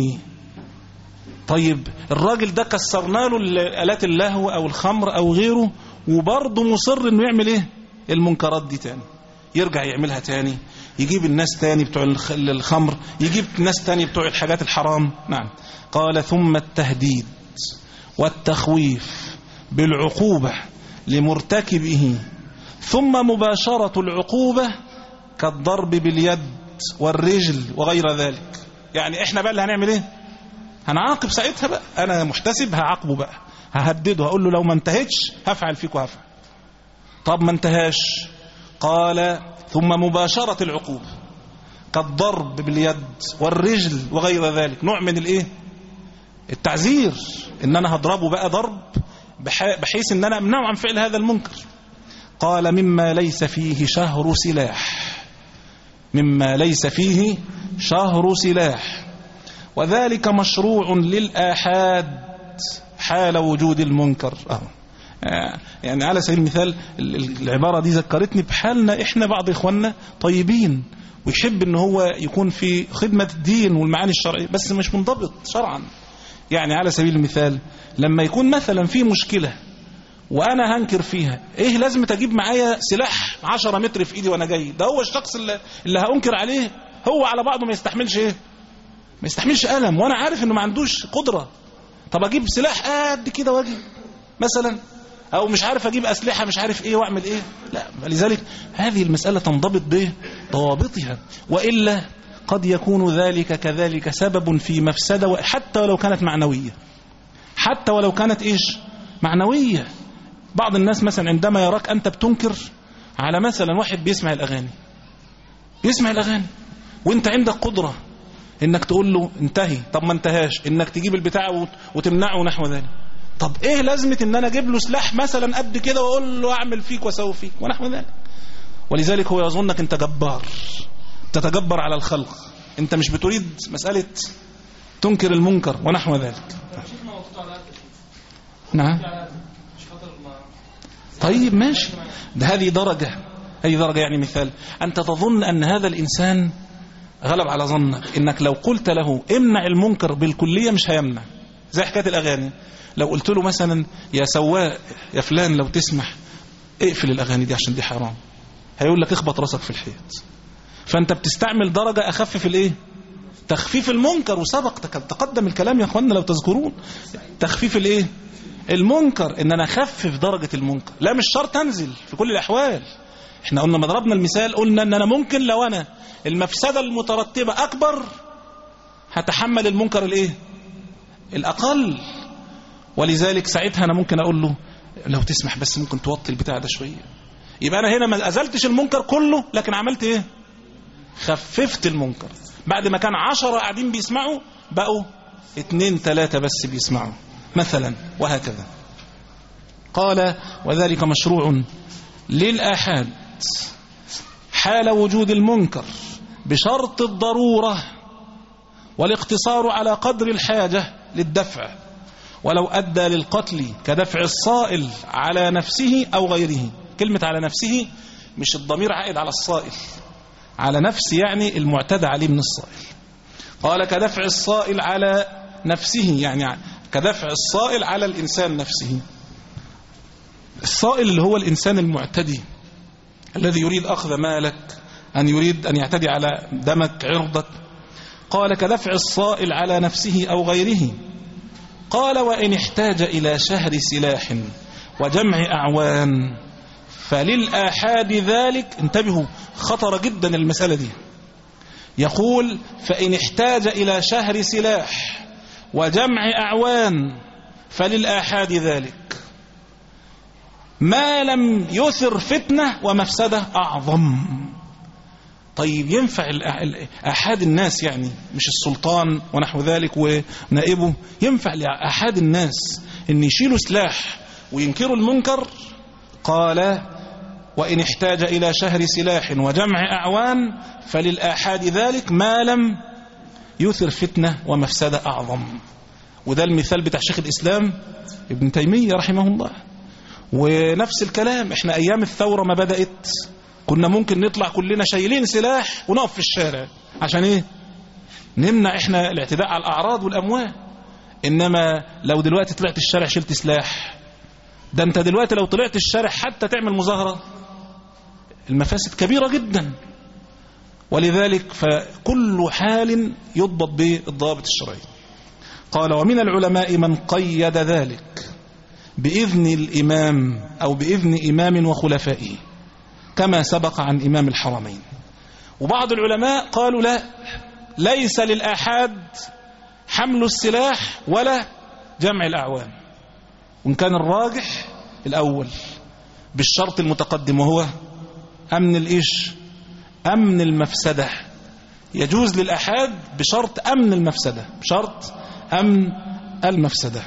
طيب الراجل ده كسرنا له آلات اللهو او الخمر او غيره، وبرضه مصر انه يعمل ايه المنكرات دي تاني، يرجع يعملها تاني، يجيب الناس تاني بتوع الخمر، يجيب ناس تاني بتوع الحاجات الحرام. نعم. قال ثم التهديد والتخويف بالعقوبة لمرتكبه، ثم مباشرة العقوبة كالضرب باليد والرجل وغير ذلك. يعني احنا بقى اللي هنعمل ايه؟ هنعاقب ساعتها بقى، انا محتسب هعاقبه بقى، ههدده، هقول له لو ما انتهتش هفعل فيك وهفعل. طب ما انتهاش، قال ثم مباشرة العقوبة كالضرب باليد والرجل وغير ذلك، نوع من الايه التعزير، ان انا هضربه بقى ضرب بحيث ان انا امنعه عن فعل هذا المنكر. قال مما ليس فيه شهر سلاح، مما ليس فيه شهر سلاح، وذلك مشروع للآحاد حال وجود المنكر. آه. يعني على سبيل المثال العبارة دي ذكرتني بحالنا احنا، بعض اخواننا طيبين ويحب ان هو يكون في خدمة الدين والمعاني الشرعية، بس مش منضبط شرعا. يعني على سبيل المثال لما يكون مثلا في مشكلة وانا هنكر فيها، ايه لازم تجيب معايا سلاح عشرة متر في ايدي وانا جاي؟ ده هو الشخص اللي, اللي هأنكر عليه هو على بعضه ما يستحملش ايه ما يستحملش ألم، وانا عارف انه ما عندوش قدرة. طب اجيب سلاح قد كده واجي مثلا، او مش عارف اجيب اسلحة مش عارف ايه واعمل ايه؟ لا. لذلك هذه المسألة تنضبط بضوابطها، وإلا قد يكون ذلك كذلك سبب في مفسدة، حتى ولو كانت معنوية، حتى ولو كانت ايش معنوية. بعض الناس مثلا عندما يراك أنت بتنكر على مثلا واحد بيسمع الأغاني، بيسمع الأغاني وانت عندك قدرة انك تقول له انتهي، طب ما انتهاش، انك تجيب البتاع وتمنعه نحو ذلك. طب ايه لازمة ان انا اجيب له سلاح مثلا قد كده واقول له اعمل فيك واسوي فيك ونحو ذلك؟ ولذلك هو يظنك انت جبار، تتجبر على الخلق، انت مش بتريد مسألة تنكر المنكر ونحو ذلك. نعم. طيب ماشي، ده هذه درجة، هذه درجة. يعني مثال، أنت تظن أن هذا الإنسان غلب على ظنك، إنك لو قلت له امنع المنكر بالكلية مش هيمنع. زي حكاية الأغاني، لو قلت له مثلا يا سواق يا فلان لو تسمح اقفل الأغاني دي عشان دي حرام، هيقول لك اخبط راسك في الحيط. فأنت بتستعمل درجة أخفف الإيه؟ تخفيف المنكر. وسبق تقدم الكلام يا أخواننا لو تذكرون، تخفيف الإيه؟ المنكر، ان انا اخفف درجة المنكر، لا مش شرط انزل في كل الاحوال. احنا قلنا ما ضربنا المثال، قلنا ان انا ممكن لو انا المفسدة المترتبة اكبر هتحمل المنكر الايه الأقل. ولذلك ساعتها أنا ممكن أقول له لو تسمح بس ممكن توطي البتاع ده شوية. يبقى أنا هنا ما أزلتش المنكر كله، لكن عملت إيه؟ خففت المنكر. بعد ما كان عشرة قاعدين بيسمعوا بقوا اتنين تلاتة بس بيسمعوا مثلا، وهكذا. قال وذلك مشروع للآحاد حال وجود المنكر بشرط الضرورة والاقتصار على قدر الحاجة للدفع، ولو أدى للقتل كدفع الصائل على نفسه أو غيره. كلمة على نفسه مش الضمير عائد على الصائل، على نفس يعني المعتدى عليه من الصائل. قال كدفع الصائل على نفسه، يعني كدفع الصائل على الإنسان نفسه. الصائل اللي هو الإنسان المعتدي الذي يريد أخذ مالك، أن يريد أن يعتدي على دمك عرضك. قال كدفع الصائل على نفسه أو غيره. قال وإن احتاج إلى شهر سلاح وجمع أعوان فللآحاد ذلك. انتبهوا، خطر جدا المسألة دي. يقول فإن احتاج إلى شهر سلاح وجمع أعوان فللآحاد ذلك ما لم يثر فتنة ومفسدة أعظم. طيب ينفع أحد الناس، يعني مش السلطان ونحو ذلك ونائبه، ينفع لأحد الناس أن يشيلوا سلاح وينكروا المنكر؟ قال وإن احتاج إلى شهر سلاح وجمع أعوان فللآحاد ذلك ما لم يثر فتنة ومفسدة أعظم. وده المثال بتاع شيخ الإسلام ابن تيمية رحمه الله. ونفس الكلام احنا أيام الثورة ما بدأت كنا ممكن نطلع كلنا شايلين سلاح ونقف في الشارع عشان ايه؟ نمنع احنا الاعتداء على الأعراض والأموال. إنما لو دلوقتي طلعت الشارع شلت سلاح، ده انت دلوقتي لو طلعت الشارع حتى تعمل مظاهرة المفاسد كبيرة جدا. ولذلك فكل حال يضبط بالضوابط الشرعية. قال ومن العلماء من قيد ذلك بإذن الإمام أو بإذن إمام وخلفائه كما سبق عن إمام الحرمين. وبعض العلماء قالوا لا، ليس للآحاد حمل السلاح ولا جمع الأعوان، وإن كان الراجح الأول بالشرط المتقدم وهو أمن الإيش؟ أمن المفسدة. يجوز للآحاد بشرط أمن المفسدة، بشرط أمن المفسدة.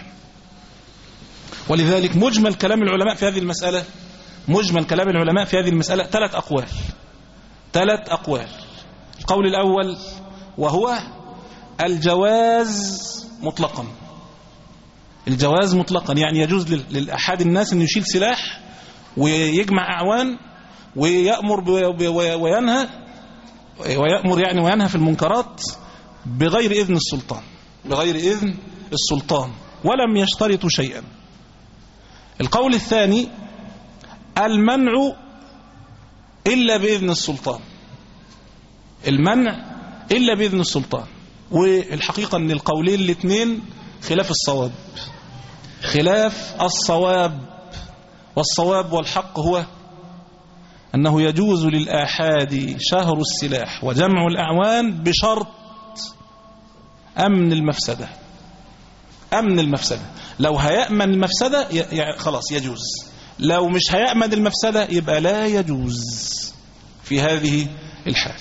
ولذلك مجمل كلام العلماء في هذه المسألة، مجمل كلام العلماء في هذه المسألة ثلاث أقوال ثلاث أقوال القول الأول وهو الجواز مطلقا. الجواز مطلقا يعني يجوز للأحد الناس أن يشيل سلاح ويجمع أعوان ويأمر وينهى ويأمر يعني وينهى في المنكرات بغير إذن السلطان، بغير إذن السلطان، ولم يشترطوا شيئا. القول الثاني المنع إلا بإذن السلطان، المنع إلا بإذن السلطان. والحقيقة أن القولين الاثنين خلاف الصواب، خلاف الصواب. والصواب والحق هو أنه يجوز للآحاد شهر السلاح وجمع الأعوان بشرط أمن المفسدة. أمن المفسدة، لو هيأمن المفسدة خلاص يجوز، لو مش هيأمن المفسدة يبقى لا يجوز في هذه الحال.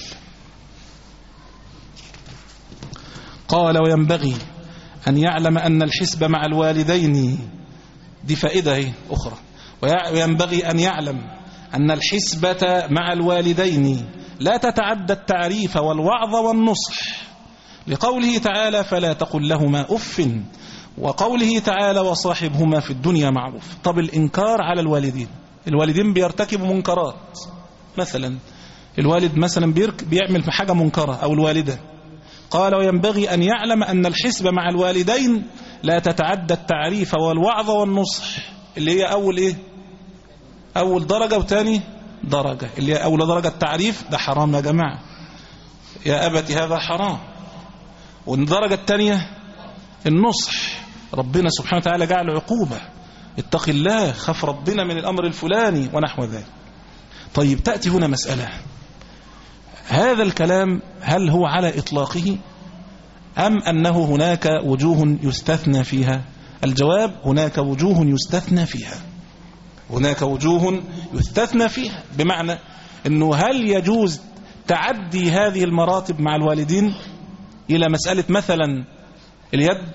قال وينبغي أن يعلم أن الحسب مع الوالدين، دي فائدة أخرى، وينبغي أن يعلم أن الحسبة مع الوالدين لا تتعدى التعريف والوعظ والنصح، لقوله تعالى فلا تقل لهما أف، وقوله تعالى وصاحبهما في الدنيا معروف. طب الإنكار على الوالدين، الوالدين بيرتكبوا منكرات، مثلا الوالد مثلا بيعمل حاجة منكرة أو الوالدة. قال وينبغي أن يعلم أن الحسب مع الوالدين لا تتعدى التعريف والوعظ والنصح، اللي هي أول إيه؟ أول درجة وتاني درجة، اللي هي أول درجة التعريف ده حرام يا جماعة، يا أبت هذا حرام. والدرجة الثانية النصح، ربنا سبحانه وتعالى جعل عقوبة، اتق الله، خف ربنا من الأمر الفلاني ونحو ذلك. طيب تأتي هنا مسألة، هذا الكلام هل هو على إطلاقه أم أنه هناك وجوه يستثنى فيها؟ الجواب هناك وجوه يستثنى فيها، هناك وجوه يستثنى فيها، بمعنى أنه هل يجوز تعدي هذه المراتب مع الوالدين إلى مسألة مثلا اليد؟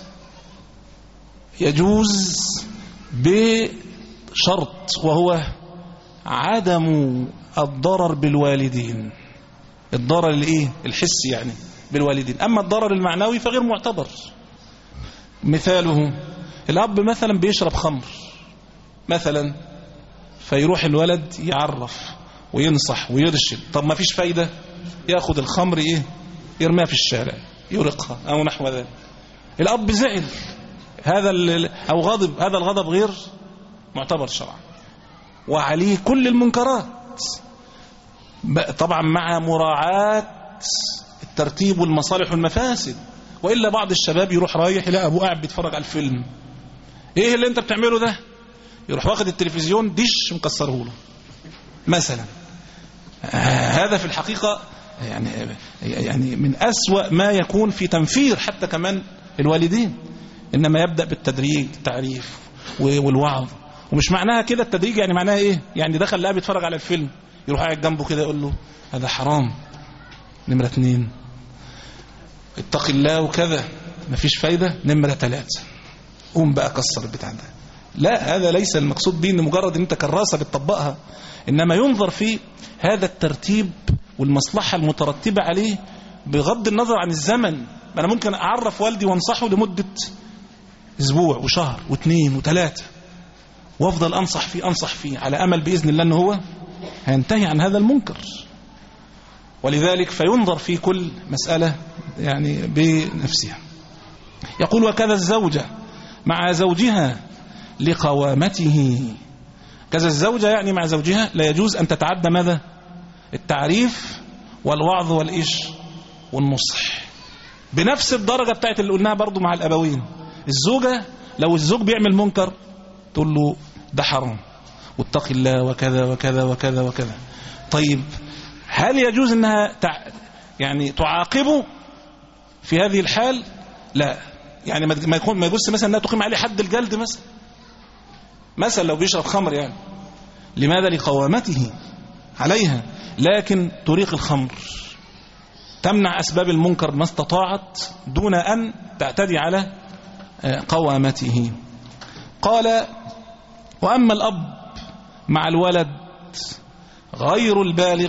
يجوز بشرط، وهو عدم الضرر بالوالدين، الضرر الايه الحسي يعني بالوالدين. أما الضرر المعنوي فغير معتبر. مثاله الأب مثلا بيشرب خمر مثلا، فيروح الولد يعرف وينصح ويرشد، طب ما فيش فايدة، ياخد الخمر ايه يرميها في الشارع يرقها أو نحو ذلك. الأب زعل هذا أو غضب، هذا الغضب غير معتبر شرعا، وعليه كل المنكرات، طبعا مع مراعاة الترتيب والمصالح والمفاسد. وإلا بعض الشباب يروح رايح يلاقي أبوه قاعد بيتفرج على الفيلم، إيه اللي أنت بتعمله ده؟ يروح واخد التلفزيون ديش مكسره له مثلا. هذا في الحقيقة يعني يعني من أسوأ ما يكون في تنفير حتى كمان الوالدين. إنما يبدأ بالتدريج، التعريف والوعظ. ومش معناها كده التدريج يعني معناها إيه؟ يعني دخل لقى بيتفرج على الفيلم يروح قاعد جنبه كده يقول له هذا حرام، نمرة اتنين اتق الله وكذا، مفيش فايدة، نمرة ثلاثة قوم بقى كسر البتاع ده. لا، هذا ليس المقصود به ان مجرد ان انت كراسة بتطبقها، انما ينظر في هذا الترتيب والمصلحة المترتبة عليه بغض النظر عن الزمن. انا ممكن اعرف والدي وانصحه لمدة اسبوع وشهر واثنين وثلاثة، وافضل انصح فيه انصح فيه على امل باذن الله ان هو هينتهي عن هذا المنكر. ولذلك فينظر في كل مسألة يعني بنفسها. يقول وكذا الزوجة مع زوجها لقوامته. كذا الزوجة يعني مع زوجها لا يجوز أن تتعدى ماذا؟ التعريف والوعظ والإيش والنصح بنفس الدرجة بتاعت اللي قلناها برضو مع الأبوين. الزوجة لو الزوج بيعمل منكر تقول له ده حرام واتق الله وكذا وكذا وكذا وكذا. طيب هل يجوز أنها تع... يعني تعاقبه في هذه الحال؟ لا، يعني ما يكون ما يجوز مثلا أنها تقيم عليه حد الجلد مثلا مثلا لو بيشرب خمر، يعني لماذا؟ لقوامته عليها. لكن طريق الخمر تمنع أسباب المنكر ما استطاعت دون أن تعتدي على قوامته. قال وأما الأب مع الولد غير البالغ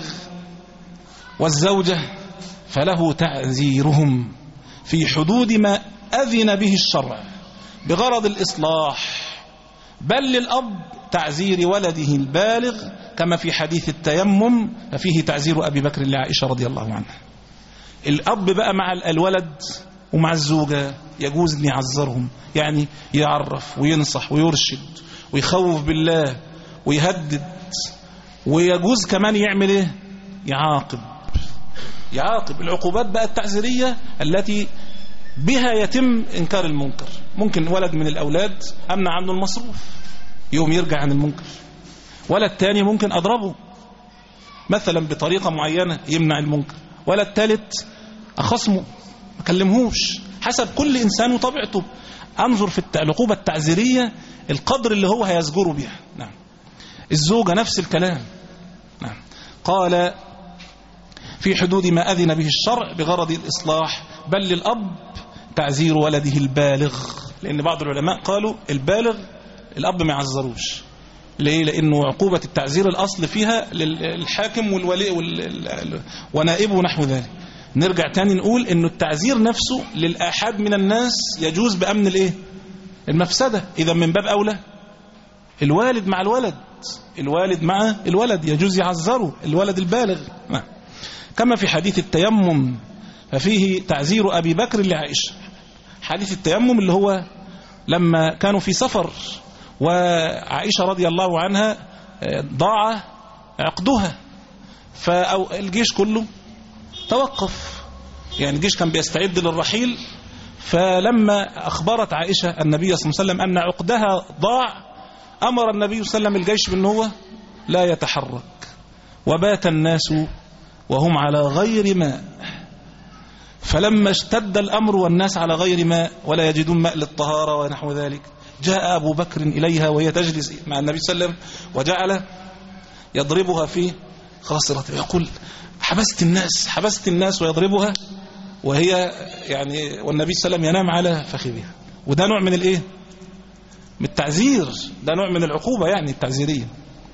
والزوجة فله تعزيرهم في حدود ما أذن به الشرع بغرض الإصلاح، بل للأب تعزير ولده البالغ كما في حديث التيمم ففيه تعزير أبي بكر لعائشة رضي الله عنها. الأب بقى مع الولد ومع الزوجة يجوز أن يعزرهم، يعني يعرف وينصح ويرشد ويخوف بالله ويهدد، ويجوز كمان يعمل ايه؟ يعاقب. يعاقب العقوبات بقى التعزيرية التي بها يتم إنكار المنكر. ممكن ولد من الأولاد أمنع عنه المصروف يوم يرجع عن المنكر، ولد تاني ممكن أضربه مثلا بطريقة معينة يمنع المنكر، ولد ثالث أخصمه ما كلمهوش، حسب كل إنسان وطبيعته. أنظر في العقوبة التعزيرية القدر اللي هو هيزجره بها. نعم. الزوجة نفس الكلام. نعم. قال في حدود ما أذن به الشرع بغرض الإصلاح، بل للأب تعزير ولده البالغ، لأن بعض العلماء قالوا البالغ الأب ما يعزروش. ليه؟ لأنه عقوبة التعزير الأصل فيها للحاكم والولي ونائبه نحو ذلك. نرجع تاني نقول إنه التعزير نفسه للآحاد من الناس يجوز بأمن الإيه؟ المفسدة. إذا من باب أولى الوالد مع الولد، الوالد مع الولد يجوز يعزره الولد البالغ. كما في حديث التيمم ففيه تعزير أبي بكر لعائشة. حديث التيمم اللي هو لما كانوا في سفر وعائشة رضي الله عنها ضاع عقدها، فالجيش كله توقف، يعني الجيش كان بيستعد للرحيل. فلما أخبرت عائشة النبي صلى الله عليه وسلم أن عقدها ضاع، أمر النبي صلى الله عليه وسلم الجيش بأنه هو لا يتحرك، وبات الناس وهم على غير ماء. فلما اشتد الأمر والناس على غير ماء ولا يجدون ماء للطهارة ونحو ذلك، جاء أبو بكر إليها وهي تجلس مع النبي صلى الله عليه وسلم وجعل يضربها في خاصرته، يقول حبست الناس حبست الناس ويضربها وهي يعني والنبي صلى الله عليه وسلم ينام على فخذها. وده نوع من الايه؟ من التعزير، ده نوع من العقوبة يعني التعزيرية.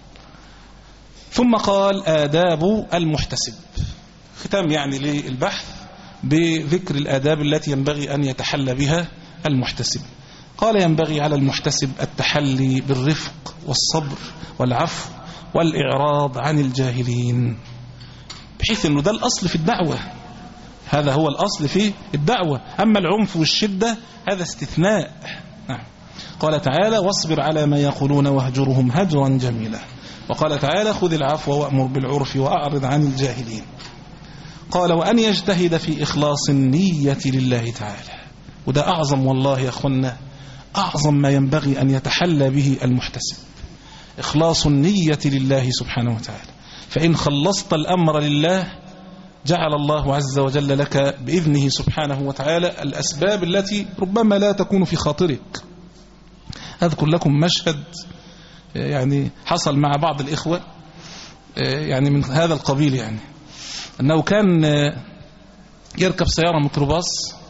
ثم قال آداب المحتسب، ختام يعني للبحث بذكر الآداب التي ينبغي أن يتحلى بها المحتسب. قال ينبغي على المحتسب التحلي بالرفق والصبر والعفو والإعراض عن الجاهلين، بحيث أنه ده الأصل في الدعوة، هذا هو الأصل في الدعوة. أما العنف والشدة هذا استثناء. نعم. قال تعالى واصبر على ما يقولون واهجرهم هجرا جميلا. وقال تعالى خذ العفو وأمر بالعرف وأعرض عن الجاهلين. قال وأن يجتهد في إخلاص النية لله تعالى، وده أعظم والله يا أخوانا، أعظم ما ينبغي أن يتحلى به المحتسب، إخلاص النية لله سبحانه وتعالى. فإن خلصت الأمر لله جعل الله عز وجل لك بإذنه سبحانه وتعالى الأسباب التي ربما لا تكون في خاطرك. أذكر لكم مشهد يعني حصل مع بعض الإخوة يعني من هذا القبيل، يعني أنه كان يركب سيارة ميكروباص،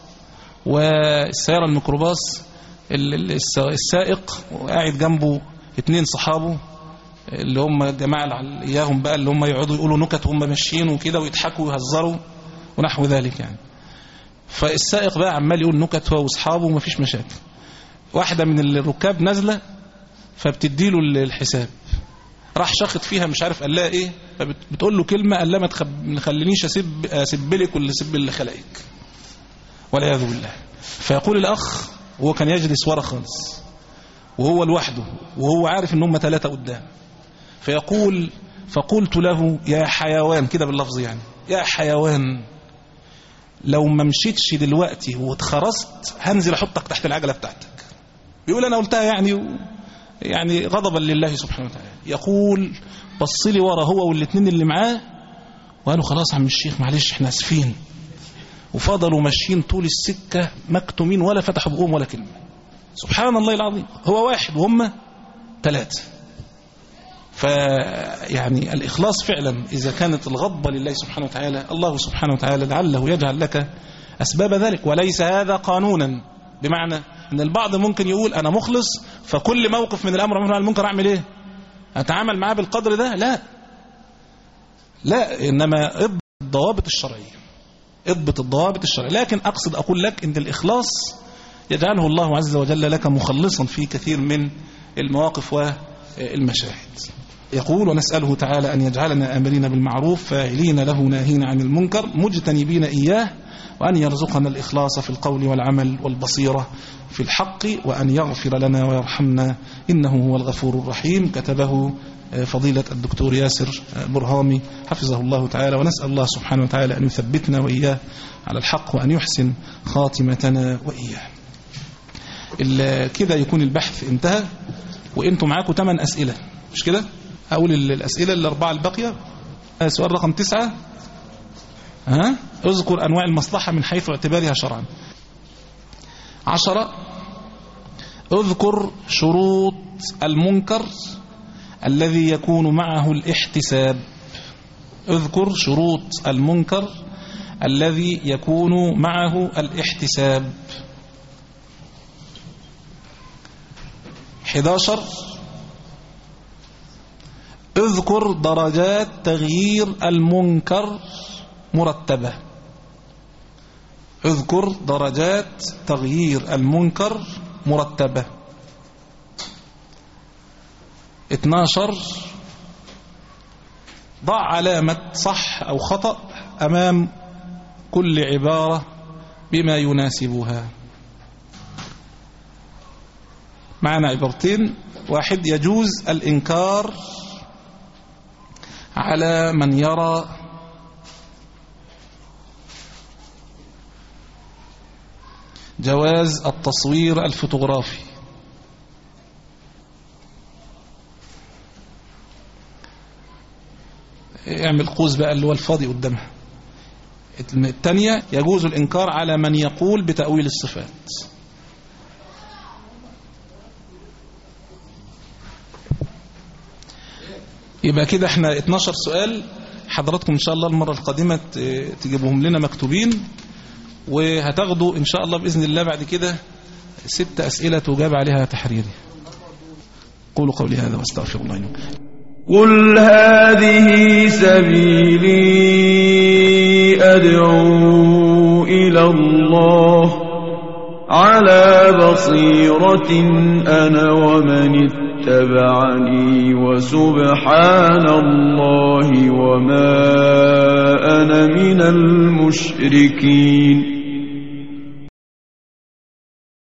والسيارة الميكروباص السائق وقاعد جنبه اثنين صحابه اللي هم جماعة إياهم بقى اللي هم يقعدوا يقولوا نكت وهم ماشيين وكده ويضحكوا ويهزروا ونحو ذلك يعني. فالسائق بقى عمال يقول نكت هو واصحابه ومفيش مشاكل. واحدة من الركاب نازلة فبتديله الحساب، راح شخط فيها مش عارف قال لها ايه، فبتقول له كلمة قال لها ما تخلينيش اسب اسب لك ولا اسب اللي خلقك والعياذ بالله. فيقول الأخ وهو كان يجلس ورا خالص وهو لوحده وهو عارف ان هم ثلاثة قدام، فيقول فقلت له يا حيوان كده باللفظ يعني، يا حيوان لو ما مشيتش دلوقتي واتخرست هنزل احطك تحت العجلة بتاعتك. بيقول انا قلتها يعني يعني غضبا لله سبحانه وتعالى. يقول بص لي ورا هو والاثنين اللي معاه وقالوا خلاص عم الشيخ معلش احنا اسفين، وفضلوا ماشيين طول السكة مكتومين ولا فتحوا بقهم ولا كلمة. سبحان الله العظيم، هو واحد وهم ثلاثة. فيعني الإخلاص فعلا إذا كانت الغضبة لله سبحانه وتعالى، الله سبحانه وتعالى لعله يجعل لك أسباب ذلك. وليس هذا قانونا، بمعنى أن البعض ممكن يقول أنا مخلص فكل موقف من الأمر والنهي عن المنكر أعمل إيه؟ أتعامل معاه بالقدر ده؟ لا لا، إنما اضبط الضوابط الشرعية، اضبط الضوابط الشرعية. لكن أقصد أقول لك أن الإخلاص يجعله الله عز وجل لك مخلصا في كثير من المواقف والمشاهد. يقول ونسأله تعالى أن يجعلنا آمرين بالمعروف فاعلين له ناهين عن المنكر مجتنبين إياه، وأن يرزقنا الإخلاص في القول والعمل والبصيرة في الحق، وأن يغفر لنا ويرحمنا إنه هو الغفور الرحيم. كتبه فضيلة الدكتور ياسر برهامي حفظه الله تعالى. ونسأل الله سبحانه وتعالى أن يثبتنا وإياه على الحق وأن يحسن خاتمتنا وإياه. كده يكون البحث انتهى، وانتم معاكم ثمان أسئلة مش كده؟ أقول الأسئلة الأربعة الباقية. سؤال رقم تسعة، ها اذكر أنواع المصلحة من حيث اعتبارها شرعا. عشرة اذكر شروط المنكر الذي يكون معه الاحتساب. اذكر شروط المنكر الذي يكون معه الاحتساب. احد عشر اذكر درجات تغيير المنكر مرتبة. اذكر درجات تغيير المنكر مرتبة. اثني عشر ضع علامة صح أو خطأ أمام كل عبارة بما يناسبها. معنا عبارتين. واحد يجوز الإنكار على من يرى جواز التصوير الفوتوغرافي. اعمل قوس بقى اللي هو الفاضي قدامها. الثانية يجوز الإنكار على من يقول بتأويل الصفات. يبقى كده احنا اتناشر سؤال. حضراتكم إن شاء الله المرة القادمة تجيبهم لنا مكتوبين، وهتاخدوا إن شاء الله بإذن الله بعد كده ست أسئلة تجاب عليها تحريري. قولوا قولي هذا واستغفر الله لكم. قل هذه سبيلي أدعو إلى الله على بصيرة أنا ومن اتبعني وسبحان الله وما أنا من المشركين.